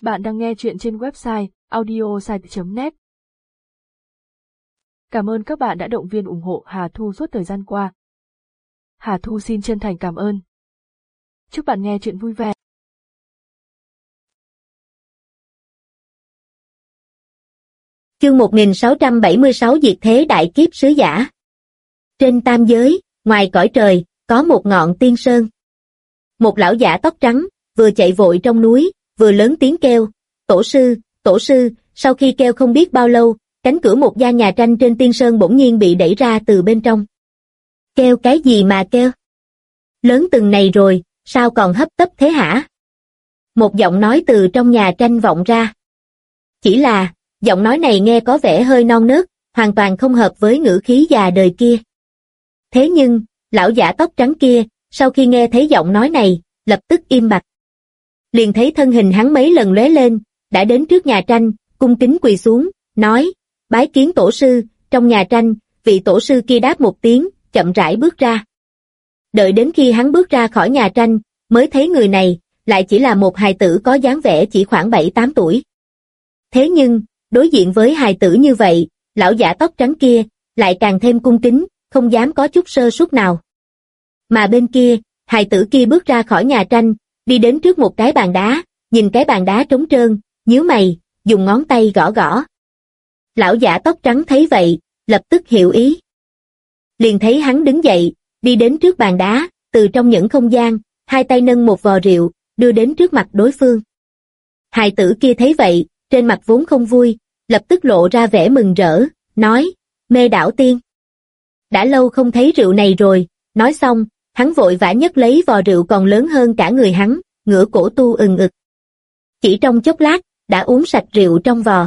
Bạn đang nghe chuyện trên website audiosite.net. Cảm ơn các bạn đã động viên ủng hộ Hà Thu suốt thời gian qua. Hà Thu xin chân thành cảm ơn. Chúc bạn nghe chuyện vui vẻ. Chương 1676 Diệt thế đại kiếp sứ giả. Trên tam giới, ngoài cõi trời, có một ngọn tiên sơn. Một lão giả tóc trắng, vừa chạy vội trong núi, vừa lớn tiếng kêu, tổ sư, sau khi kêu không biết bao lâu, cánh cửa một gian nhà tranh trên tiên sơn bỗng nhiên bị đẩy ra từ bên trong. Kêu cái gì mà kêu? Lớn từng này rồi, sao còn hấp tấp thế hả? Một giọng nói từ trong nhà tranh vọng ra. Chỉ là, giọng nói này nghe có vẻ hơi non nớt, hoàn toàn không hợp với ngữ khí già đời kia. Thế nhưng, lão giả tóc trắng kia, sau khi nghe thấy giọng nói này, lập tức im bặt. Liền thấy thân hình hắn mấy lần lóe lên, đã đến trước nhà tranh, cung kính quỳ xuống, nói, bái kiến tổ sư. Trong nhà tranh, vị tổ sư kia đáp một tiếng, chậm rãi bước ra. Đợi đến khi hắn bước ra khỏi nhà tranh, mới thấy người này, lại chỉ là một hài tử có dáng vẻ chỉ khoảng 7-8 tuổi. Thế nhưng, đối diện với hài tử như vậy, lão giả tóc trắng kia, lại càng thêm cung kính, không dám có chút sơ suất nào. Mà bên kia, hài tử kia bước ra khỏi nhà tranh, đi đến trước một cái bàn đá, nhìn cái bàn đá trống trơn, nhíu mày, dùng ngón tay gõ gõ. Lão giả tóc trắng thấy vậy, lập tức hiểu ý. Liền thấy hắn đứng dậy, đi đến trước bàn đá, từ trong những không gian, hai tay nâng một vò rượu, đưa đến trước mặt đối phương. Hài tử kia thấy vậy, trên mặt vốn không vui, lập tức lộ ra vẻ mừng rỡ, nói, Mê Đảo Tiên. Đã lâu không thấy rượu này rồi, nói xong, hắn vội vã nhấc lấy vò rượu còn lớn hơn cả người hắn, ngửa cổ tu ừng ực. Chỉ trong chốc lát, đã uống sạch rượu trong vò.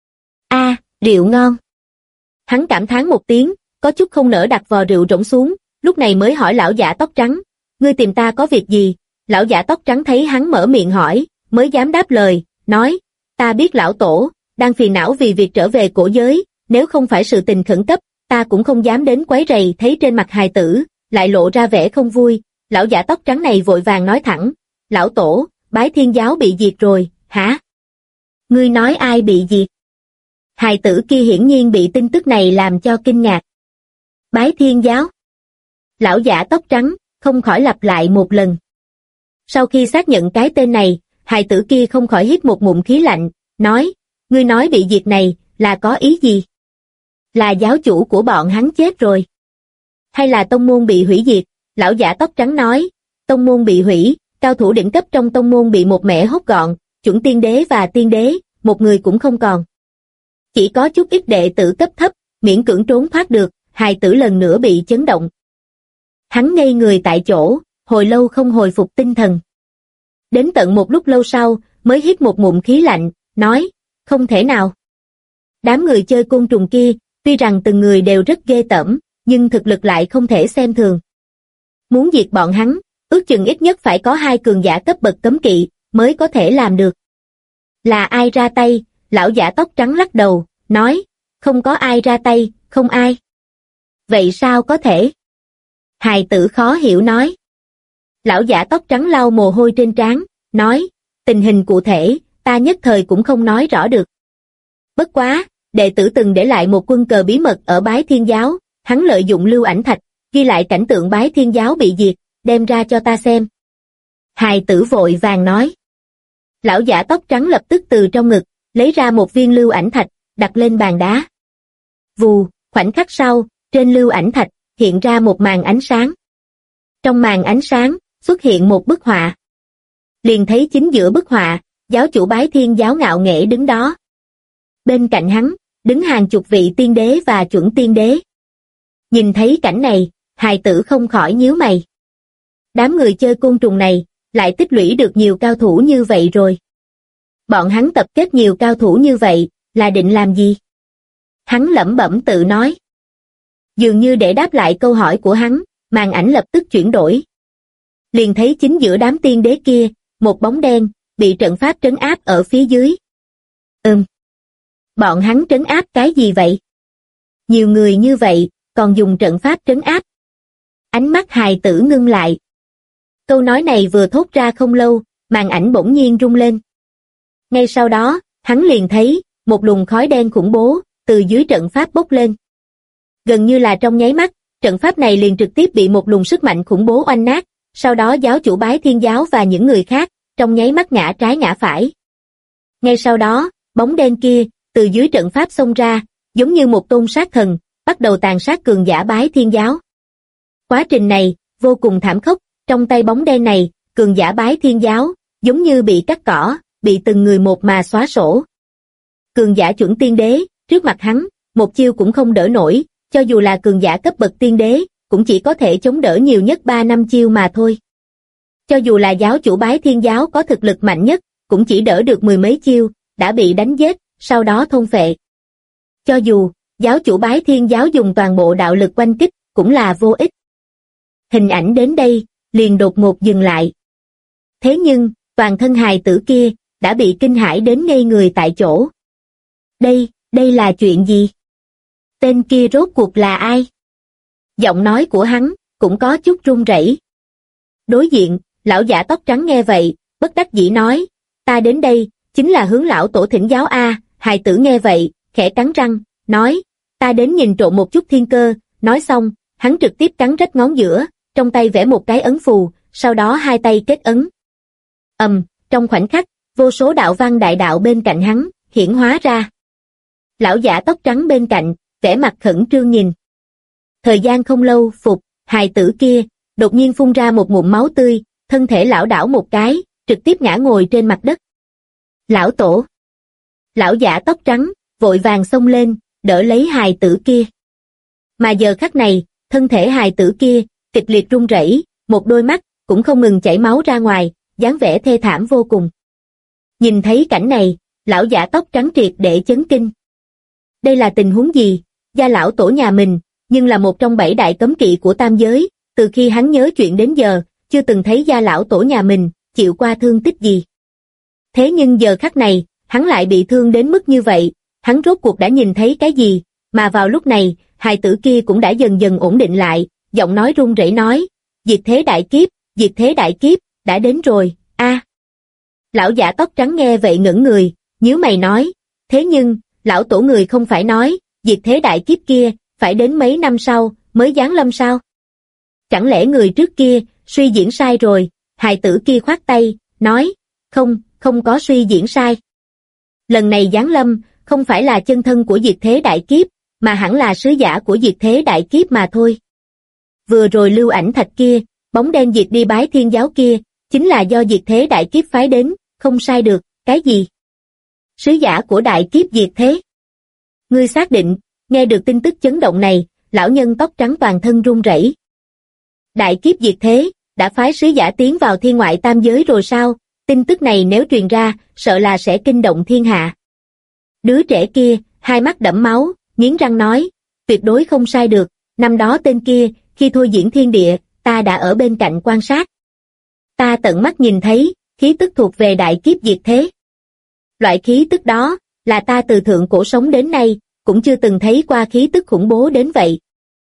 Rượu ngon. Hắn cảm thán một tiếng, có chút không nỡ đặt vò rượu rỗng xuống, lúc này mới hỏi lão giả tóc trắng, ngươi tìm ta có việc gì? Lão giả tóc trắng thấy hắn mở miệng hỏi, mới dám đáp lời, nói, ta biết lão tổ, đang phiền não vì việc trở về cổ giới, nếu không phải sự tình khẩn cấp, ta cũng không dám đến quấy rầy. Thấy trên mặt hài tử, lại lộ ra vẻ không vui, lão giả tóc trắng này vội vàng nói thẳng, lão tổ, Bái Thiên giáo bị diệt rồi, hả? Ngươi nói ai bị diệt? Hài tử kia hiển nhiên bị tin tức này làm cho kinh ngạc. Bái Thiên giáo? Lão giả tóc trắng, không khỏi lặp lại một lần. Sau khi xác nhận cái tên này, hài tử kia không khỏi hít một ngụm khí lạnh, nói, ngươi nói bị diệt này, là có ý gì? Là giáo chủ của bọn hắn chết rồi? Hay là tông môn bị hủy diệt? Lão giả tóc trắng nói, tông môn bị hủy, cao thủ đỉnh cấp trong tông môn bị một mẻ hốt gọn, chuẩn tiên đế và tiên đế, một người cũng không còn. Chỉ có chút ít đệ tử cấp thấp, miễn cưỡng trốn thoát được, hài tử lần nữa bị chấn động. Hắn ngây người tại chỗ, hồi lâu không hồi phục tinh thần. Đến tận một lúc lâu sau, mới hít một ngụm khí lạnh, nói, không thể nào. Đám người chơi côn trùng kia, tuy rằng từng người đều rất ghê tởm, nhưng thực lực lại không thể xem thường. Muốn diệt bọn hắn, ước chừng ít nhất phải có 2 cường giả cấp bậc cấm kỵ, mới có thể làm được. Là ai ra tay? Lão giả tóc trắng lắc đầu, nói, không có ai ra tay, không ai. Vậy sao có thể? Hài tử khó hiểu nói. Lão giả tóc trắng lau mồ hôi trên trán, nói, tình hình cụ thể, ta nhất thời cũng không nói rõ được. Bất quá, đệ tử từng để lại một quân cờ bí mật ở Bái Thiên giáo, hắn lợi dụng lưu ảnh thạch, ghi lại cảnh tượng Bái Thiên giáo bị diệt, đem ra cho ta xem. Hài tử vội vàng nói. Lão giả tóc trắng lập tức từ trong ngực, lấy ra một viên lưu ảnh thạch, đặt lên bàn đá. Vù, khoảnh khắc sau, trên lưu ảnh thạch, hiện ra một màn ánh sáng. Trong màn ánh sáng, xuất hiện một bức họa. Liền thấy chính giữa bức họa, giáo chủ Bái Thiên giáo ngạo nghễ đứng đó. Bên cạnh hắn, đứng hàng chục vị tiên đế và chuẩn tiên đế. Nhìn thấy cảnh này, hài tử không khỏi nhíu mày. Đám người chơi côn trùng này, lại tích lũy được nhiều cao thủ như vậy rồi. Bọn hắn tập kết nhiều cao thủ như vậy, là định làm gì? Hắn lẩm bẩm tự nói. Dường như để đáp lại câu hỏi của hắn, màn ảnh lập tức chuyển đổi. Liền thấy chính giữa đám tiên đế kia, một bóng đen, bị trận pháp trấn áp ở phía dưới. Bọn hắn trấn áp cái gì vậy? Nhiều người như vậy, còn dùng trận pháp trấn áp. Ánh mắt hài tử ngưng lại. Câu nói này vừa thốt ra không lâu, màn ảnh bỗng nhiên rung lên. Ngay sau đó, hắn liền thấy, một luồng khói đen khủng bố, từ dưới trận pháp bốc lên. Gần như là trong nháy mắt, trận pháp này liền trực tiếp bị một luồng sức mạnh khủng bố oanh nát, sau đó giáo chủ Bái Thiên giáo và những người khác, trong nháy mắt ngã trái ngã phải. Ngay sau đó, bóng đen kia, từ dưới trận pháp xông ra, giống như một tôn sát thần, bắt đầu tàn sát cường giả Bái Thiên giáo. Quá trình này, vô cùng thảm khốc, trong tay bóng đen này, cường giả Bái Thiên giáo, giống như bị cắt cỏ, bị từng người một mà xóa sổ. Cường giả chuẩn tiên đế, trước mặt hắn, một chiêu cũng không đỡ nổi, cho dù là cường giả cấp bậc tiên đế, cũng chỉ có thể chống đỡ nhiều nhất 3 năm chiêu mà thôi. Cho dù là giáo chủ Bái Thiên giáo có thực lực mạnh nhất, cũng chỉ đỡ được mười mấy chiêu, đã bị đánh giết, sau đó thôn phệ. Cho dù, giáo chủ Bái Thiên giáo dùng toàn bộ đạo lực oanh kích, cũng là vô ích. Hình ảnh đến đây, liền đột ngột dừng lại. Thế nhưng, toàn thân hài tử kia, đã bị kinh hãi đến ngây người tại chỗ. Đây là chuyện gì? Tên kia rốt cuộc là ai? Giọng nói của hắn, cũng có chút run rẩy. Đối diện, lão giả tóc trắng nghe vậy, bất đắc dĩ nói, ta đến đây, chính là hướng lão tổ thỉnh giáo a. Hài tử nghe vậy, khẽ cắn răng, nói, ta đến nhìn trộm một chút thiên cơ. Nói xong, hắn trực tiếp cắn rách ngón giữa, trong tay vẽ một cái ấn phù, sau đó hai tay kết ấn. Trong khoảnh khắc, vô số đạo văn đại đạo bên cạnh hắn, hiển hóa ra. Lão giả tóc trắng bên cạnh, vẻ mặt khẩn trương nhìn. Thời gian không lâu, hài tử kia, đột nhiên phun ra một ngụm máu tươi, thân thể lảo đảo một cái, trực tiếp ngã ngồi trên mặt đất. Lão tổ! Lão giả tóc trắng, vội vàng xông lên, đỡ lấy hài tử kia. Mà giờ khắc này, thân thể hài tử kia, kịch liệt run rẩy, một đôi mắt, cũng không ngừng chảy máu ra ngoài, dáng vẻ thê thảm vô cùng. Nhìn thấy cảnh này, lão giả tóc trắng triệt để chấn kinh. Đây là tình huống gì? Gia lão tổ nhà mình, nhưng là một trong 7 đại cấm kỵ của tam giới, từ khi hắn nhớ chuyện đến giờ, chưa từng thấy gia lão tổ nhà mình, chịu qua thương tích gì. Thế nhưng giờ khắc này, hắn lại bị thương đến mức như vậy, hắn rốt cuộc đã nhìn thấy cái gì, mà vào lúc này, hài tử kia cũng đã dần dần ổn định lại, giọng nói run rẩy nói, diệt thế đại kiếp, đã đến rồi, a. Lão giả tóc trắng nghe vậy ngẩn người, nhíu mày nói, thế nhưng, lão tổ người không phải nói, diệt thế đại kiếp kia, phải đến mấy năm sau, mới giáng lâm sao? Chẳng lẽ người trước kia, suy diễn sai rồi? Hài tử kia khoát tay, nói, không có suy diễn sai. Lần này giáng lâm, không phải là chân thân của diệt thế đại kiếp, mà hẳn là sứ giả của diệt thế đại kiếp mà thôi. Vừa rồi lưu ảnh thạch kia, bóng đen diệt đi Bái Thiên giáo kia, chính là do diệt thế đại kiếp phái đến, không sai được, cái gì? Sứ giả của đại kiếp diệt thế. Ngươi xác định, nghe được tin tức chấn động này, lão nhân tóc trắng toàn thân run rẩy. Đại kiếp diệt thế, đã phái sứ giả tiến vào thiên ngoại tam giới rồi sao? Tin tức này nếu truyền ra, sợ là sẽ kinh động thiên hạ. Đứa trẻ kia, hai mắt đẫm máu, nghiến răng nói, tuyệt đối không sai được, năm đó tên kia, khi thôi diễn thiên địa, ta đã ở bên cạnh quan sát. Ta tận mắt nhìn thấy, khí tức thuộc về đại kiếp diệt thế. Loại khí tức đó, là ta từ thượng cổ sống đến nay, cũng chưa từng thấy qua khí tức khủng bố đến vậy.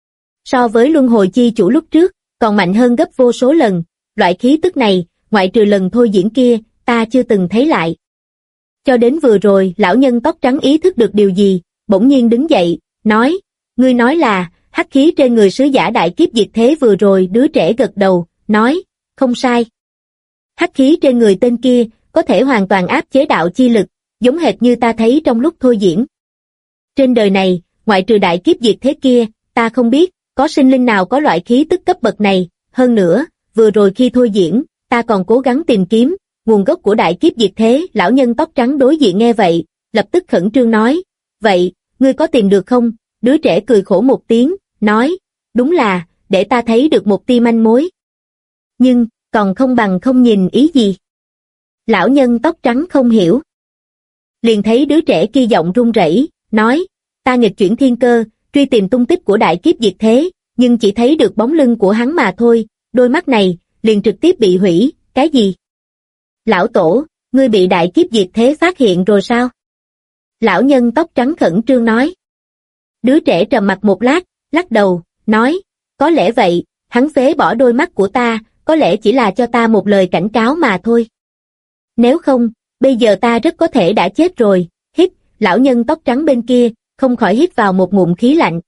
So với luân hồi chi chủ lúc trước, còn mạnh hơn gấp vô số lần, loại khí tức này, ngoại trừ lần thôi diễn kia, ta chưa từng thấy lại. Cho đến vừa rồi, lão nhân tóc trắng ý thức được điều gì, bỗng nhiên đứng dậy, nói, ngươi nói là, hắc khí trên người sứ giả đại kiếp diệt thế vừa rồi. Đứa trẻ gật đầu, nói, không sai. Hắc khí trên người tên kia, có thể hoàn toàn áp chế đạo chi lực, giống hệt như ta thấy trong lúc thôi diễn. Trên đời này, ngoại trừ đại kiếp diệt thế kia, ta không biết, có sinh linh nào có loại khí tức cấp bậc này, hơn nữa, vừa rồi khi thôi diễn, ta còn cố gắng tìm kiếm, nguồn gốc của đại kiếp diệt thế. Lão nhân tóc trắng đối diện nghe vậy, lập tức khẩn trương nói, vậy, ngươi có tìm được không? Đứa trẻ cười khổ một tiếng, nói, đúng là, để ta thấy được một tia manh mối. Nhưng, còn không bằng không nhìn ý gì? Lão nhân tóc trắng không hiểu. Liền thấy đứa trẻ kia giọng run rẩy, nói, ta nghịch chuyển thiên cơ, truy tìm tung tích của đại kiếp diệt thế, nhưng chỉ thấy được bóng lưng của hắn mà thôi, đôi mắt này, liền trực tiếp bị hủy, cái gì? Lão tổ, ngươi bị đại kiếp diệt thế phát hiện rồi sao? Lão nhân tóc trắng khẩn trương nói. Đứa trẻ trầm mặc một lát, lắc đầu, nói, có lẽ vậy, hắn phế bỏ đôi mắt của ta, có lẽ chỉ là cho ta một lời cảnh cáo mà thôi. Nếu không, bây giờ ta rất có thể đã chết rồi, hít, lão nhân tóc trắng bên kia, không khỏi hít vào một ngụm khí lạnh.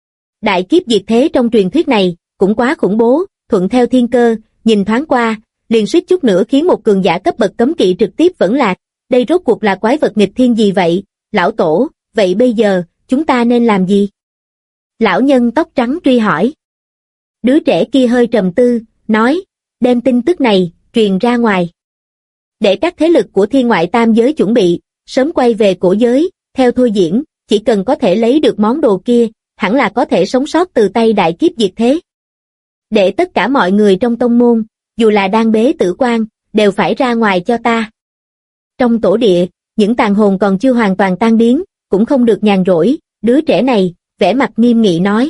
Đại kiếp diệt thế trong truyền thuyết này, cũng quá khủng bố, thuận theo thiên cơ, nhìn thoáng qua, liền suýt chút nữa khiến một cường giả cấp bậc cấm kỵ trực tiếp vẫn lạc, đây rốt cuộc là quái vật nghịch thiên gì vậy, lão tổ, vậy bây giờ, chúng ta nên làm gì? Lão nhân tóc trắng truy hỏi. Đứa trẻ kia hơi trầm tư, nói, đem tin tức này, truyền ra ngoài. Để các thế lực của thiên ngoại tam giới chuẩn bị, sớm quay về cổ giới, theo thôi diễn, chỉ cần có thể lấy được món đồ kia, hẳn là có thể sống sót từ tay đại kiếp diệt thế. Để tất cả mọi người trong tông môn, dù là đang bế tử quan, đều phải ra ngoài cho ta. Trong tổ địa, những tàn hồn còn chưa hoàn toàn tan biến, cũng không được nhàn rỗi, đứa trẻ này, vẻ mặt nghiêm nghị nói.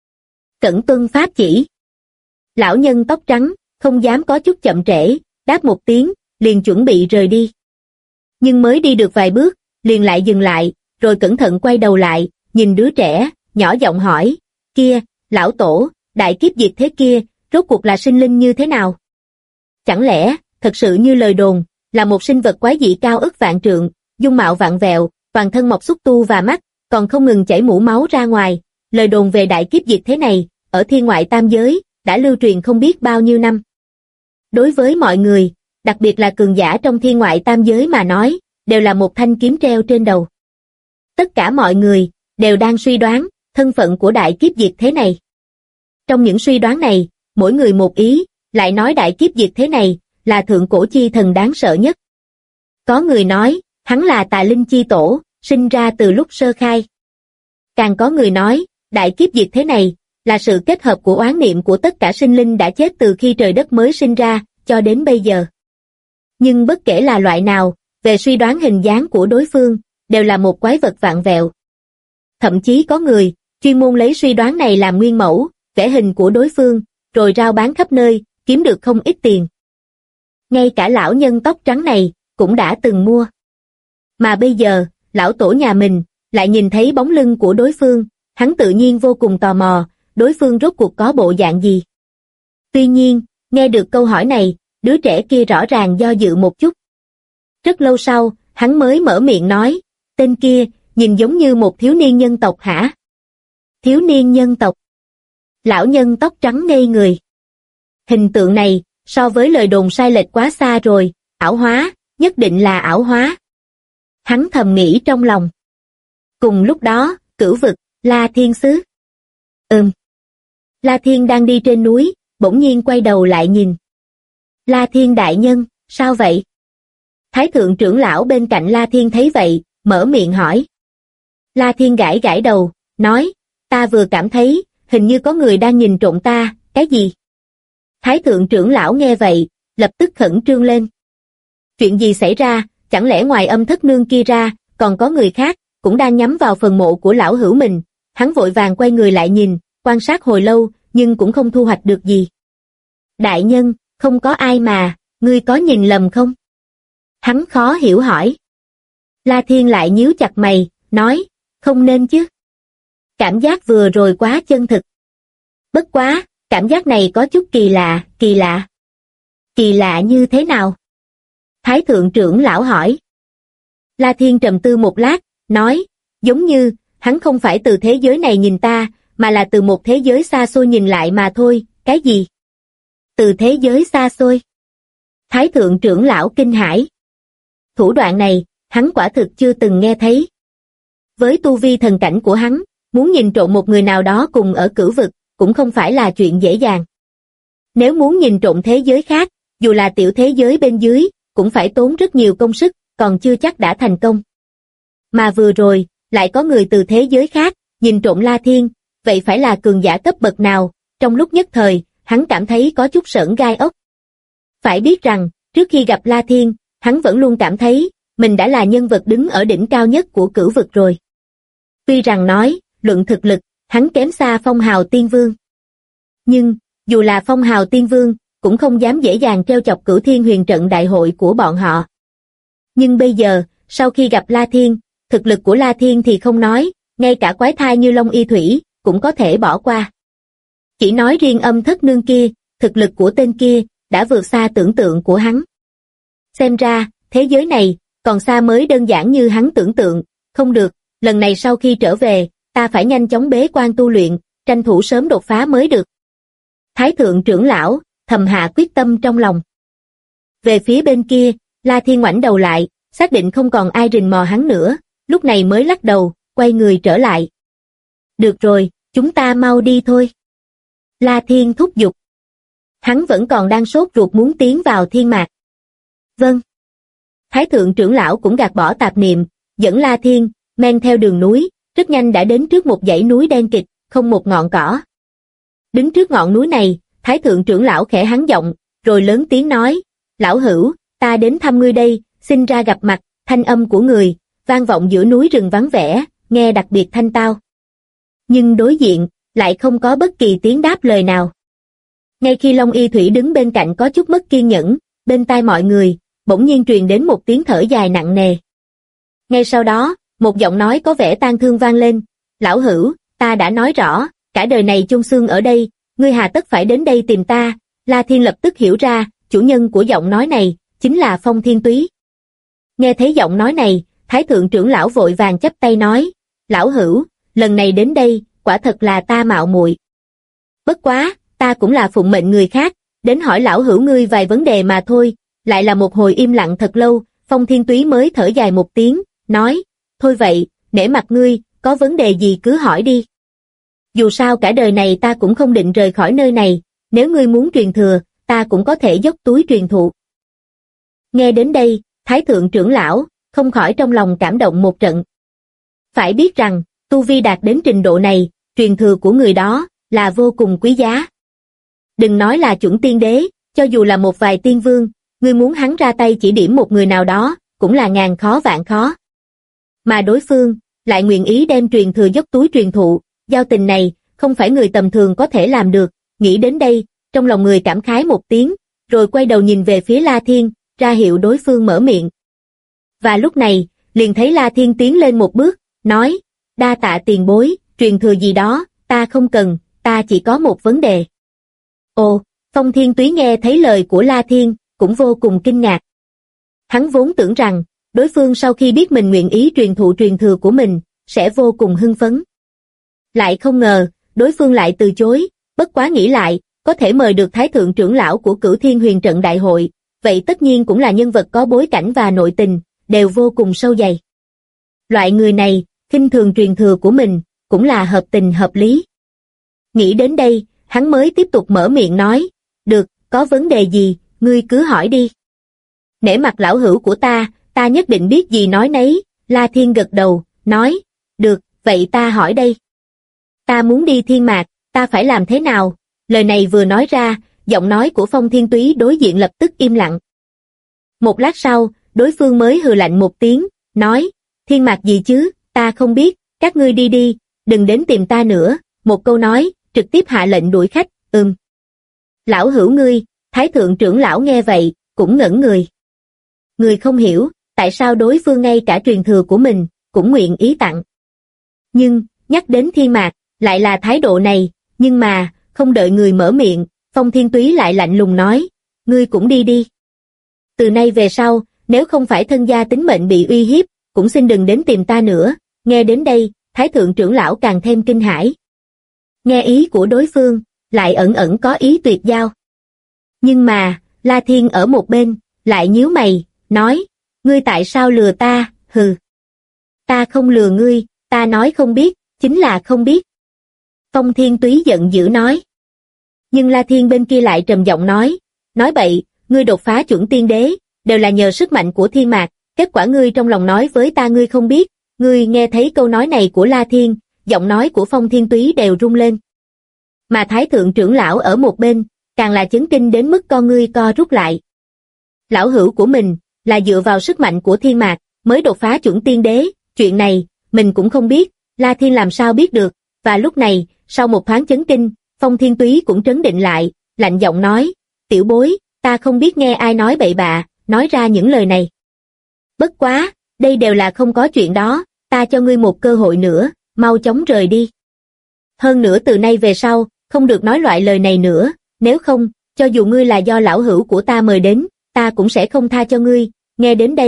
Cẩn tuân pháp chỉ. Lão nhân tóc trắng, không dám có chút chậm trễ, đáp một tiếng, liền chuẩn bị rời đi. Nhưng mới đi được vài bước, liền lại dừng lại, rồi cẩn thận quay đầu lại, nhìn đứa trẻ, nhỏ giọng hỏi, kia, lão tổ, đại kiếp diệt thế kia, rốt cuộc là sinh linh như thế nào? Chẳng lẽ, thật sự như lời đồn, là một sinh vật quái dị cao ức vạn trượng, dung mạo vặn vẹo, toàn thân mọc xúc tu và mắt, còn không ngừng chảy mũ máu ra ngoài, lời đồn về đại kiếp diệt thế này, ở thiên ngoại tam giới, đã lưu truyền không biết bao nhiêu năm. Đối với mọi người, đặc biệt là cường giả trong thiên ngoại tam giới mà nói, đều là một thanh kiếm treo trên đầu. Tất cả mọi người, đều đang suy đoán, thân phận của đại kiếp diệt thế này. Trong những suy đoán này, mỗi người một ý, lại nói đại kiếp diệt thế này, là thượng cổ chi thần đáng sợ nhất. Có người nói, hắn là tà linh chi tổ, sinh ra từ lúc sơ khai. Càng có người nói, đại kiếp diệt thế này, là sự kết hợp của oán niệm của tất cả sinh linh đã chết từ khi trời đất mới sinh ra, cho đến bây giờ. Nhưng bất kể là loại nào, về suy đoán hình dáng của đối phương, đều là một quái vật vạn vẹo. Thậm chí có người, chuyên môn lấy suy đoán này làm nguyên mẫu, vẽ hình của đối phương, rồi rao bán khắp nơi, kiếm được không ít tiền. Ngay cả lão nhân tóc trắng này, cũng đã từng mua. Mà bây giờ, lão tổ nhà mình, lại nhìn thấy bóng lưng của đối phương, hắn tự nhiên vô cùng tò mò, đối phương rốt cuộc có bộ dạng gì. Tuy nhiên, nghe được câu hỏi này, đứa trẻ kia rõ ràng do dự một chút. Rất lâu sau, hắn mới mở miệng nói, tên kia, nhìn giống như một thiếu niên nhân tộc hả? Thiếu niên nhân tộc. Lão nhân tóc trắng ngây người. Hình tượng này, so với lời đồn sai lệch quá xa rồi, ảo hóa, nhất định là ảo hóa. Hắn thầm nghĩ trong lòng. Cùng lúc đó, Cửu vực, La Thiên xứ. La Thiên đang đi trên núi, bỗng nhiên quay đầu lại nhìn. La Thiên đại nhân, sao vậy? Thái thượng trưởng lão bên cạnh La Thiên thấy vậy, mở miệng hỏi. La Thiên gãi gãi đầu, nói, ta vừa cảm thấy, hình như có người đang nhìn trộm ta, cái gì? Thái thượng trưởng lão nghe vậy, lập tức khẩn trương lên. Chuyện gì xảy ra, chẳng lẽ ngoài Âm Thất Nương kia ra, còn có người khác, cũng đang nhắm vào phần mộ của lão hữu mình. Hắn vội vàng quay người lại nhìn, quan sát hồi lâu, nhưng cũng không thu hoạch được gì. Đại nhân, không có ai mà, ngươi có nhìn lầm không? Hắn khó hiểu hỏi. La Thiên lại nhíu chặt mày, nói, không nên chứ. Cảm giác vừa rồi quá chân thực. Bất quá, cảm giác này có chút kỳ lạ, kỳ lạ. Kỳ lạ như thế nào? Thái thượng trưởng lão hỏi. La Thiên trầm tư một lát, nói, giống như, hắn không phải từ thế giới này nhìn ta, mà là từ một thế giới xa xôi nhìn lại mà thôi, cái gì? Từ thế giới xa xôi. Thái thượng trưởng lão kinh hãi. Thủ đoạn này, hắn quả thực chưa từng nghe thấy. Với tu vi thần cảnh của hắn, muốn nhìn trộm một người nào đó cùng ở Cửu vực, cũng không phải là chuyện dễ dàng. Nếu muốn nhìn trộm thế giới khác, dù là tiểu thế giới bên dưới, cũng phải tốn rất nhiều công sức, còn chưa chắc đã thành công. Mà vừa rồi, lại có người từ thế giới khác, nhìn trộm La Thiên, vậy phải là cường giả cấp bậc nào? Trong lúc nhất thời, hắn cảm thấy có chút sởn gai ốc. Phải biết rằng, trước khi gặp La Thiên, hắn vẫn luôn cảm thấy, mình đã là nhân vật đứng ở đỉnh cao nhất của Cửu vực rồi. Tuy rằng nói, luận thực lực, hắn kém xa Phong Hào Tiên Vương. Nhưng, dù là Phong Hào Tiên Vương, cũng không dám dễ dàng trêu chọc Cửu Thiên Huyền Trận đại hội của bọn họ. Nhưng bây giờ, sau khi gặp La Thiên, thực lực của La Thiên thì không nói, ngay cả quái thai như Long Y Thủy, cũng có thể bỏ qua. Chỉ nói riêng Âm Thất Nương kia, thực lực của tên kia, đã vượt xa tưởng tượng của hắn. Xem ra, thế giới này, còn xa mới đơn giản như hắn tưởng tượng, không được, lần này sau khi trở về, ta phải nhanh chóng bế quan tu luyện, tranh thủ sớm đột phá mới được. Thái thượng trưởng lão, thầm hạ quyết tâm trong lòng. Về phía bên kia, La Thiên ngoảnh đầu lại, xác định không còn ai rình mò hắn nữa, lúc này mới lắc đầu, quay người trở lại. Được rồi, chúng ta mau đi thôi. La Thiên thúc giục. Hắn vẫn còn đang sốt ruột muốn tiến vào thiên mạc. Vâng. Thái thượng trưởng lão cũng gạt bỏ tạp niệm, dẫn La Thiên, men theo đường núi, rất nhanh đã đến trước một dãy núi đen kịt, không một ngọn cỏ. Đứng trước ngọn núi này, Thái thượng trưởng lão khẽ hắn giọng, rồi lớn tiếng nói, lão hữu, ta đến thăm ngươi đây, xin ra gặp mặt, thanh âm của người, vang vọng giữa núi rừng vắng vẻ, nghe đặc biệt thanh tao. Nhưng đối diện, lại không có bất kỳ tiếng đáp lời nào. Ngay khi Long Y Thủy đứng bên cạnh có chút mất kiên nhẫn, bên tai mọi người, bỗng nhiên truyền đến một tiếng thở dài nặng nề. Ngay sau đó, một giọng nói có vẻ tang thương vang lên, lão hữu, ta đã nói rõ, cả đời này chôn xương ở đây, ngươi hà tất phải đến đây tìm ta. La Thiên lập tức hiểu ra, chủ nhân của giọng nói này, chính là Phong Thiên Túy. Nghe thấy giọng nói này, Thái thượng trưởng lão vội vàng chắp tay nói, lão hữu, lần này đến đây, quả thật là ta mạo muội. Bất quá, ta cũng là phụng mệnh người khác, đến hỏi lão hữu ngươi vài vấn đề mà thôi. Lại là một hồi im lặng thật lâu, Phong Thiên Túy mới thở dài một tiếng, nói, thôi vậy, nể mặt ngươi, có vấn đề gì cứ hỏi đi. Dù sao cả đời này ta cũng không định rời khỏi nơi này, nếu ngươi muốn truyền thừa, ta cũng có thể dốc túi truyền thụ. Nghe đến đây, Thái thượng trưởng lão, không khỏi trong lòng cảm động một trận. Phải biết rằng, tu vi đạt đến trình độ này, truyền thừa của người đó, là vô cùng quý giá. Đừng nói là chuẩn tiên đế, cho dù là một vài tiên vương, ngươi muốn hắn ra tay chỉ điểm một người nào đó, cũng là ngàn khó vạn khó. Mà đối phương, lại nguyện ý đem truyền thừa dốc túi truyền thụ, giao tình này, không phải người tầm thường có thể làm được. Nghĩ đến đây, trong lòng người cảm khái một tiếng, rồi quay đầu nhìn về phía La Thiên, ra hiệu đối phương mở miệng. Và lúc này, liền thấy La Thiên tiến lên một bước, nói, đa tạ tiền bối, truyền thừa gì đó, ta không cần, ta chỉ có một vấn đề. Ồ, Phong Thiên Túy nghe thấy lời của La Thiên, cũng vô cùng kinh ngạc. Hắn vốn tưởng rằng, đối phương sau khi biết mình nguyện ý truyền thụ truyền thừa của mình, sẽ vô cùng hưng phấn. Lại không ngờ, đối phương lại từ chối, bất quá nghĩ lại, có thể mời được Thái thượng trưởng lão của Cửu Thiên Huyền Trận Đại hội, vậy tất nhiên cũng là nhân vật có bối cảnh và nội tình, đều vô cùng sâu dày. Loại người này, khinh thường truyền thừa của mình, cũng là hợp tình hợp lý. Nghĩ đến đây, hắn mới tiếp tục mở miệng nói, được, có vấn đề gì, ngươi cứ hỏi đi. Nể mặt lão hữu của ta nhất định biết gì nói nấy. La Thiên gật đầu, nói, được, vậy ta hỏi đây. Ta muốn đi thiên mạc, ta phải làm thế nào? Lời này vừa nói ra, giọng nói của Phong Thiên Túy đối diện lập tức im lặng. Một lát sau, đối phương mới hừ lạnh một tiếng, nói, thiên mạc gì chứ, ta không biết, các ngươi đi đi, đừng đến tìm ta nữa. Một câu nói, trực tiếp hạ lệnh đuổi khách. Lão hữu ngươi. Thái thượng trưởng lão nghe vậy, cũng ngẩn người. Người không hiểu, tại sao đối phương ngay cả truyền thừa của mình, cũng nguyện ý tặng. Nhưng, nhắc đến thiên mạc, lại là thái độ này, nhưng mà, không đợi người mở miệng, Phong Thiên Túy lại lạnh lùng nói, ngươi cũng đi đi. Từ nay về sau, nếu không phải thân gia tính mệnh bị uy hiếp, cũng xin đừng đến tìm ta nữa. Nghe đến đây, Thái thượng trưởng lão càng thêm kinh hãi. Nghe ý của đối phương, lại ẩn ẩn có ý tuyệt giao. Nhưng mà, La Thiên ở một bên, lại nhíu mày, nói, ngươi tại sao lừa ta, hừ. Ta không lừa ngươi, ta nói không biết, chính là không biết. Phong Thiên Túy giận dữ nói. Nhưng La Thiên bên kia lại trầm giọng nói bậy, ngươi đột phá chuẩn tiên đế, đều là nhờ sức mạnh của thiên mạc, kết quả ngươi trong lòng nói với ta ngươi không biết. Ngươi nghe thấy câu nói này của La Thiên, giọng nói của Phong Thiên Túy đều rung lên. Mà Thái thượng trưởng lão ở một bên, càng là chấn kinh đến mức con ngươi co rút lại. Lão hữu của mình, là dựa vào sức mạnh của thiên mạc, mới đột phá chuẩn tiên đế, chuyện này, mình cũng không biết, La Thiên làm sao biết được. Và lúc này, sau một thoáng chấn kinh, Phong Thiên Túy cũng trấn định lại, lạnh giọng nói, tiểu bối, ta không biết nghe ai nói bậy bạ, nói ra những lời này. Bất quá, đây đều là không có chuyện đó, ta cho ngươi một cơ hội nữa, mau chóng rời đi. Hơn nữa từ nay về sau, không được nói loại lời này nữa, nếu không, cho dù ngươi là do lão hữu của ta mời đến, ta cũng sẽ không tha cho ngươi. Nghe đến đây,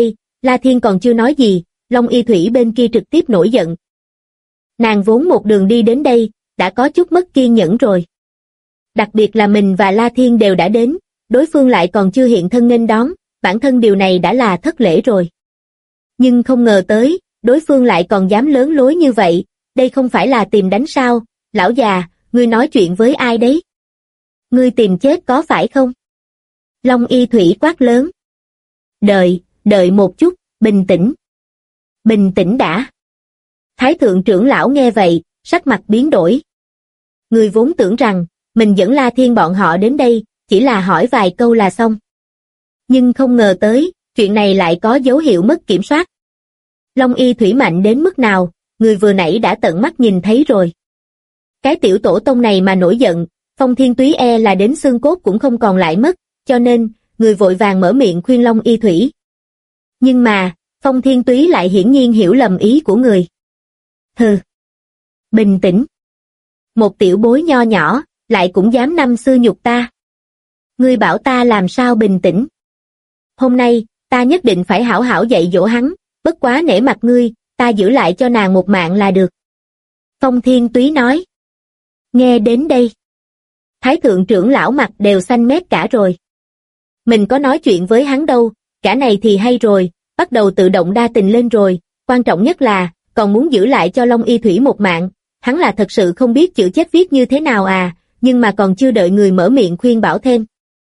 La Thiên còn chưa nói gì, Long Y Thủy bên kia trực tiếp nổi giận. Nàng vốn một đường đi đến đây, đã có chút mất kiên nhẫn rồi. Đặc biệt là mình và La Thiên đều đã đến, đối phương lại còn chưa hiện thân nghênh đón, bản thân điều này đã là thất lễ rồi. Nhưng không ngờ tới, đối phương lại còn dám lớn lối như vậy, đây không phải là tìm đánh sao, lão già, ngươi nói chuyện với ai đấy? Ngươi tìm chết có phải không? Long Y Thủy quát lớn. Đợi một chút, bình tĩnh. Bình tĩnh đã. Thái thượng trưởng lão nghe vậy, sắc mặt biến đổi. Người vốn tưởng rằng, mình dẫn La Thiên bọn họ đến đây, chỉ là hỏi vài câu là xong. Nhưng không ngờ tới, chuyện này lại có dấu hiệu mất kiểm soát. Long Y Thủy mạnh đến mức nào, người vừa nãy đã tận mắt nhìn thấy rồi. Cái tiểu tổ tông này mà nổi giận, Phong Thiên Túy e là đến xương cốt cũng không còn lại mất, cho nên, người vội vàng mở miệng khuyên Long Y Thủy. Nhưng mà, Phong Thiên Túy lại hiển nhiên hiểu lầm ý của người. Hừ. Bình tĩnh. Một tiểu bối nho nhỏ, lại cũng dám năm xưa nhục ta. Ngươi bảo ta làm sao bình tĩnh. Hôm nay, ta nhất định phải hảo hảo dạy dỗ hắn, bất quá nể mặt ngươi, ta giữ lại cho nàng một mạng là được. Phong Thiên Túy nói. Nghe đến đây. Thái thượng trưởng lão mặt đều xanh mét cả rồi. Mình có nói chuyện với hắn đâu, cả này thì hay rồi, bắt đầu tự động đa tình lên rồi, quan trọng nhất là, còn muốn giữ lại cho Long Y Thủy một mạng, hắn là thật sự không biết chữ chết viết như thế nào à, nhưng mà còn chưa đợi người mở miệng khuyên bảo thêm.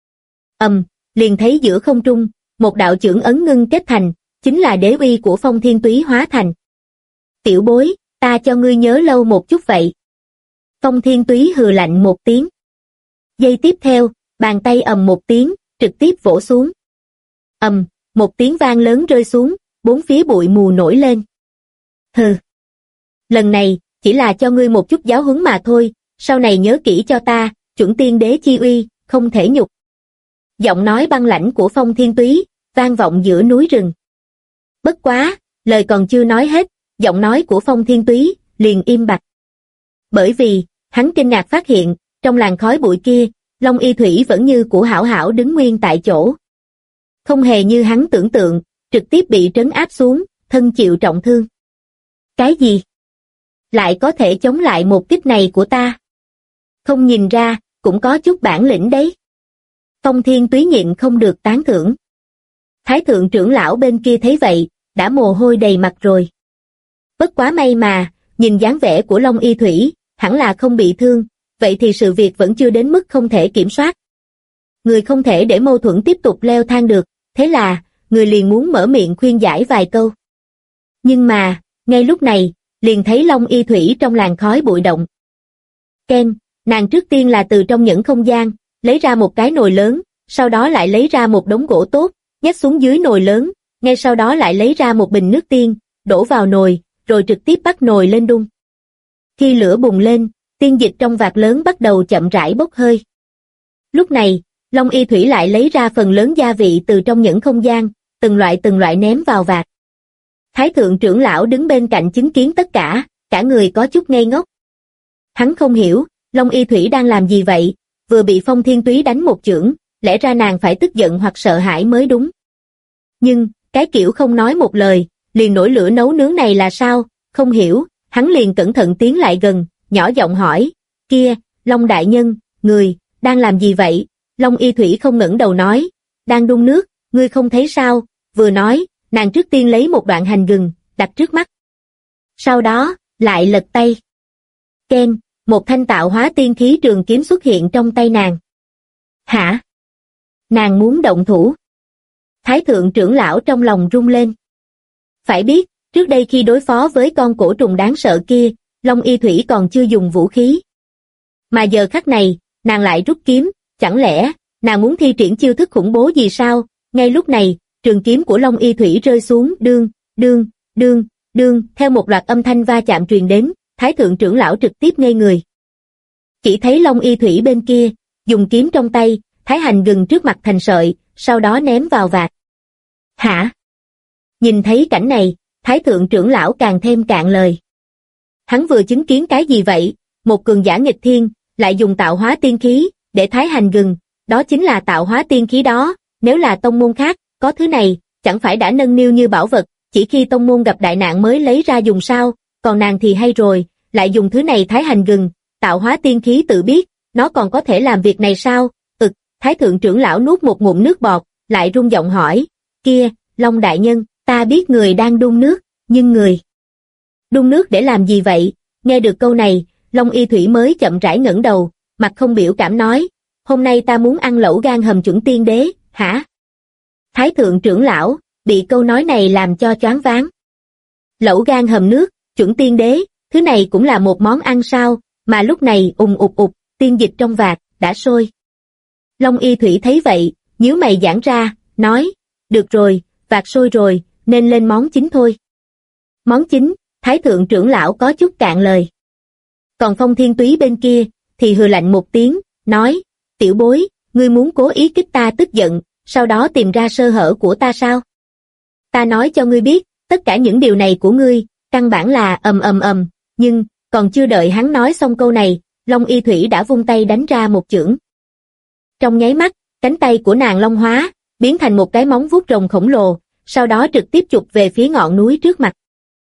Liền thấy giữa không trung, một đạo chưởng ấn ngưng kết thành, chính là đế uy của Phong Thiên Túy hóa thành. Tiểu bối, ta cho ngươi nhớ lâu một chút vậy. Phong Thiên Túy hừ lạnh một tiếng. Giây tiếp theo, bàn tay ầm một tiếng, trực tiếp vỗ xuống. Một tiếng vang lớn rơi xuống, bốn phía bụi mù nổi lên. Hừ. Lần này, chỉ là cho ngươi một chút giáo huấn mà thôi, sau này nhớ kỹ cho ta, chuẩn tiên đế chi uy, không thể nhục. Giọng nói băng lãnh của Phong Thiên Túy, vang vọng giữa núi rừng. Bất quá, lời còn chưa nói hết, giọng nói của Phong Thiên Túy, liền im bặt. Bởi vì, hắn kinh ngạc phát hiện, trong làn khói bụi kia, Long Y Thủy vẫn như cũ hảo hảo đứng nguyên tại chỗ. Không hề như hắn tưởng tượng, trực tiếp bị trấn áp xuống, thân chịu trọng thương. Cái gì? Lại có thể chống lại một kích này của ta? Không nhìn ra, cũng có chút bản lĩnh đấy. Phong Thiên Túy nhịn không được tán thưởng. Thái thượng trưởng lão bên kia thấy vậy, đã mồ hôi đầy mặt rồi. Bất quá may mà, nhìn dáng vẻ của Long Y Thủy, hẳn là không bị thương, vậy thì sự việc vẫn chưa đến mức không thể kiểm soát. Người không thể để mâu thuẫn tiếp tục leo thang được, thế là, người liền muốn mở miệng khuyên giải vài câu. Nhưng mà, ngay lúc này, liền thấy Long Y Thủy trong làn khói bụi động. Ken, nàng trước tiên là từ trong những không gian, lấy ra một cái nồi lớn, sau đó lại lấy ra một đống gỗ tốt, nhét xuống dưới nồi lớn, ngay sau đó lại lấy ra một bình nước tiên, đổ vào nồi, rồi trực tiếp bắt nồi lên đun. Khi lửa bùng lên, tiên dịch trong vạc lớn bắt đầu chậm rãi bốc hơi. Lúc này, Long Y Thủy lại lấy ra phần lớn gia vị từ trong những không gian, từng loại ném vào vạc. Thái thượng trưởng lão đứng bên cạnh chứng kiến tất cả người có chút ngây ngốc. Hắn không hiểu, Long Y Thủy đang làm gì vậy, vừa bị Phong Thiên Túy đánh một chưởng, lẽ ra nàng phải tức giận hoặc sợ hãi mới đúng. Nhưng, cái kiểu không nói một lời, liền nổi lửa nấu nướng này là sao, không hiểu, hắn liền cẩn thận tiến lại gần, nhỏ giọng hỏi, kia, Long đại nhân, người, đang làm gì vậy? Long Y Thủy không ngẩng đầu nói, đang đun nước, ngươi không thấy sao, vừa nói, nàng trước tiên lấy một đoạn hành gừng, đặt trước mắt. Sau đó, lại lật tay. Ken, một thanh tạo hóa tiên khí trường kiếm xuất hiện trong tay nàng. Hả? Nàng muốn động thủ. Thái thượng trưởng lão trong lòng rung lên. Phải biết, trước đây khi đối phó với con cổ trùng đáng sợ kia, Long Y Thủy còn chưa dùng vũ khí. Mà giờ khắc này, nàng lại rút kiếm, chẳng lẽ, nàng muốn thi triển chiêu thức khủng bố gì sao? Ngay lúc này, trường kiếm của Long Y Thủy rơi xuống, đương, theo một loạt âm thanh va chạm truyền đến, Thái thượng trưởng lão trực tiếp ngây người. Chỉ thấy Long Y Thủy bên kia, dùng kiếm trong tay, thái hành gừng trước mặt thành sợi, sau đó ném vào vạc. Hả? Nhìn thấy cảnh này, Thái thượng trưởng lão càng thêm cạn lời. Hắn vừa chứng kiến cái gì vậy? Một cường giả nghịch thiên, lại dùng tạo hóa tiên khí, để thái hành gừng, đó chính là tạo hóa tiên khí đó, nếu là tông môn khác, có thứ này, chẳng phải đã nâng niu như bảo vật, chỉ khi tông môn gặp đại nạn mới lấy ra dùng sao, còn nàng thì hay rồi, lại dùng thứ này thái hành gừng, tạo hóa tiên khí tự biết, nó còn có thể làm việc này sao? Thái thượng trưởng lão nuốt một ngụm nước bọt, lại rung giọng hỏi, kia, Long đại nhân, ta biết người đang đun nước, nhưng người đun nước để làm gì vậy? Nghe được câu này, Long Y Thủy mới chậm rãi ngẩng đầu, mặt không biểu cảm nói, hôm nay ta muốn ăn lẩu gan hầm chuẩn tiên đế, hả? Thái thượng trưởng lão, bị câu nói này làm cho choáng váng. Lẩu gan hầm nước, chuẩn tiên đế, thứ này cũng là một món ăn sao, mà lúc này ùng ục ục, tiên dịch trong vạc, đã sôi. Long Y Thủy thấy vậy, nhíu mày giãn ra, nói, được rồi, vạc sôi rồi, nên lên món chính thôi. Món chính, Thái thượng trưởng lão có chút cạn lời. Còn Phong Thiên Túy bên kia, thì hừ lạnh một tiếng, nói, tiểu bối, ngươi muốn cố ý kích ta tức giận, sau đó tìm ra sơ hở của ta sao? Ta nói cho ngươi biết, tất cả những điều này của ngươi, căn bản là ầm, nhưng, còn chưa đợi hắn nói xong câu này, Long Y Thủy đã vung tay đánh ra một chưởng. Trong nháy mắt, cánh tay của nàng long hóa, biến thành một cái móng vuốt rồng khổng lồ, sau đó trực tiếp chụp về phía ngọn núi trước mặt.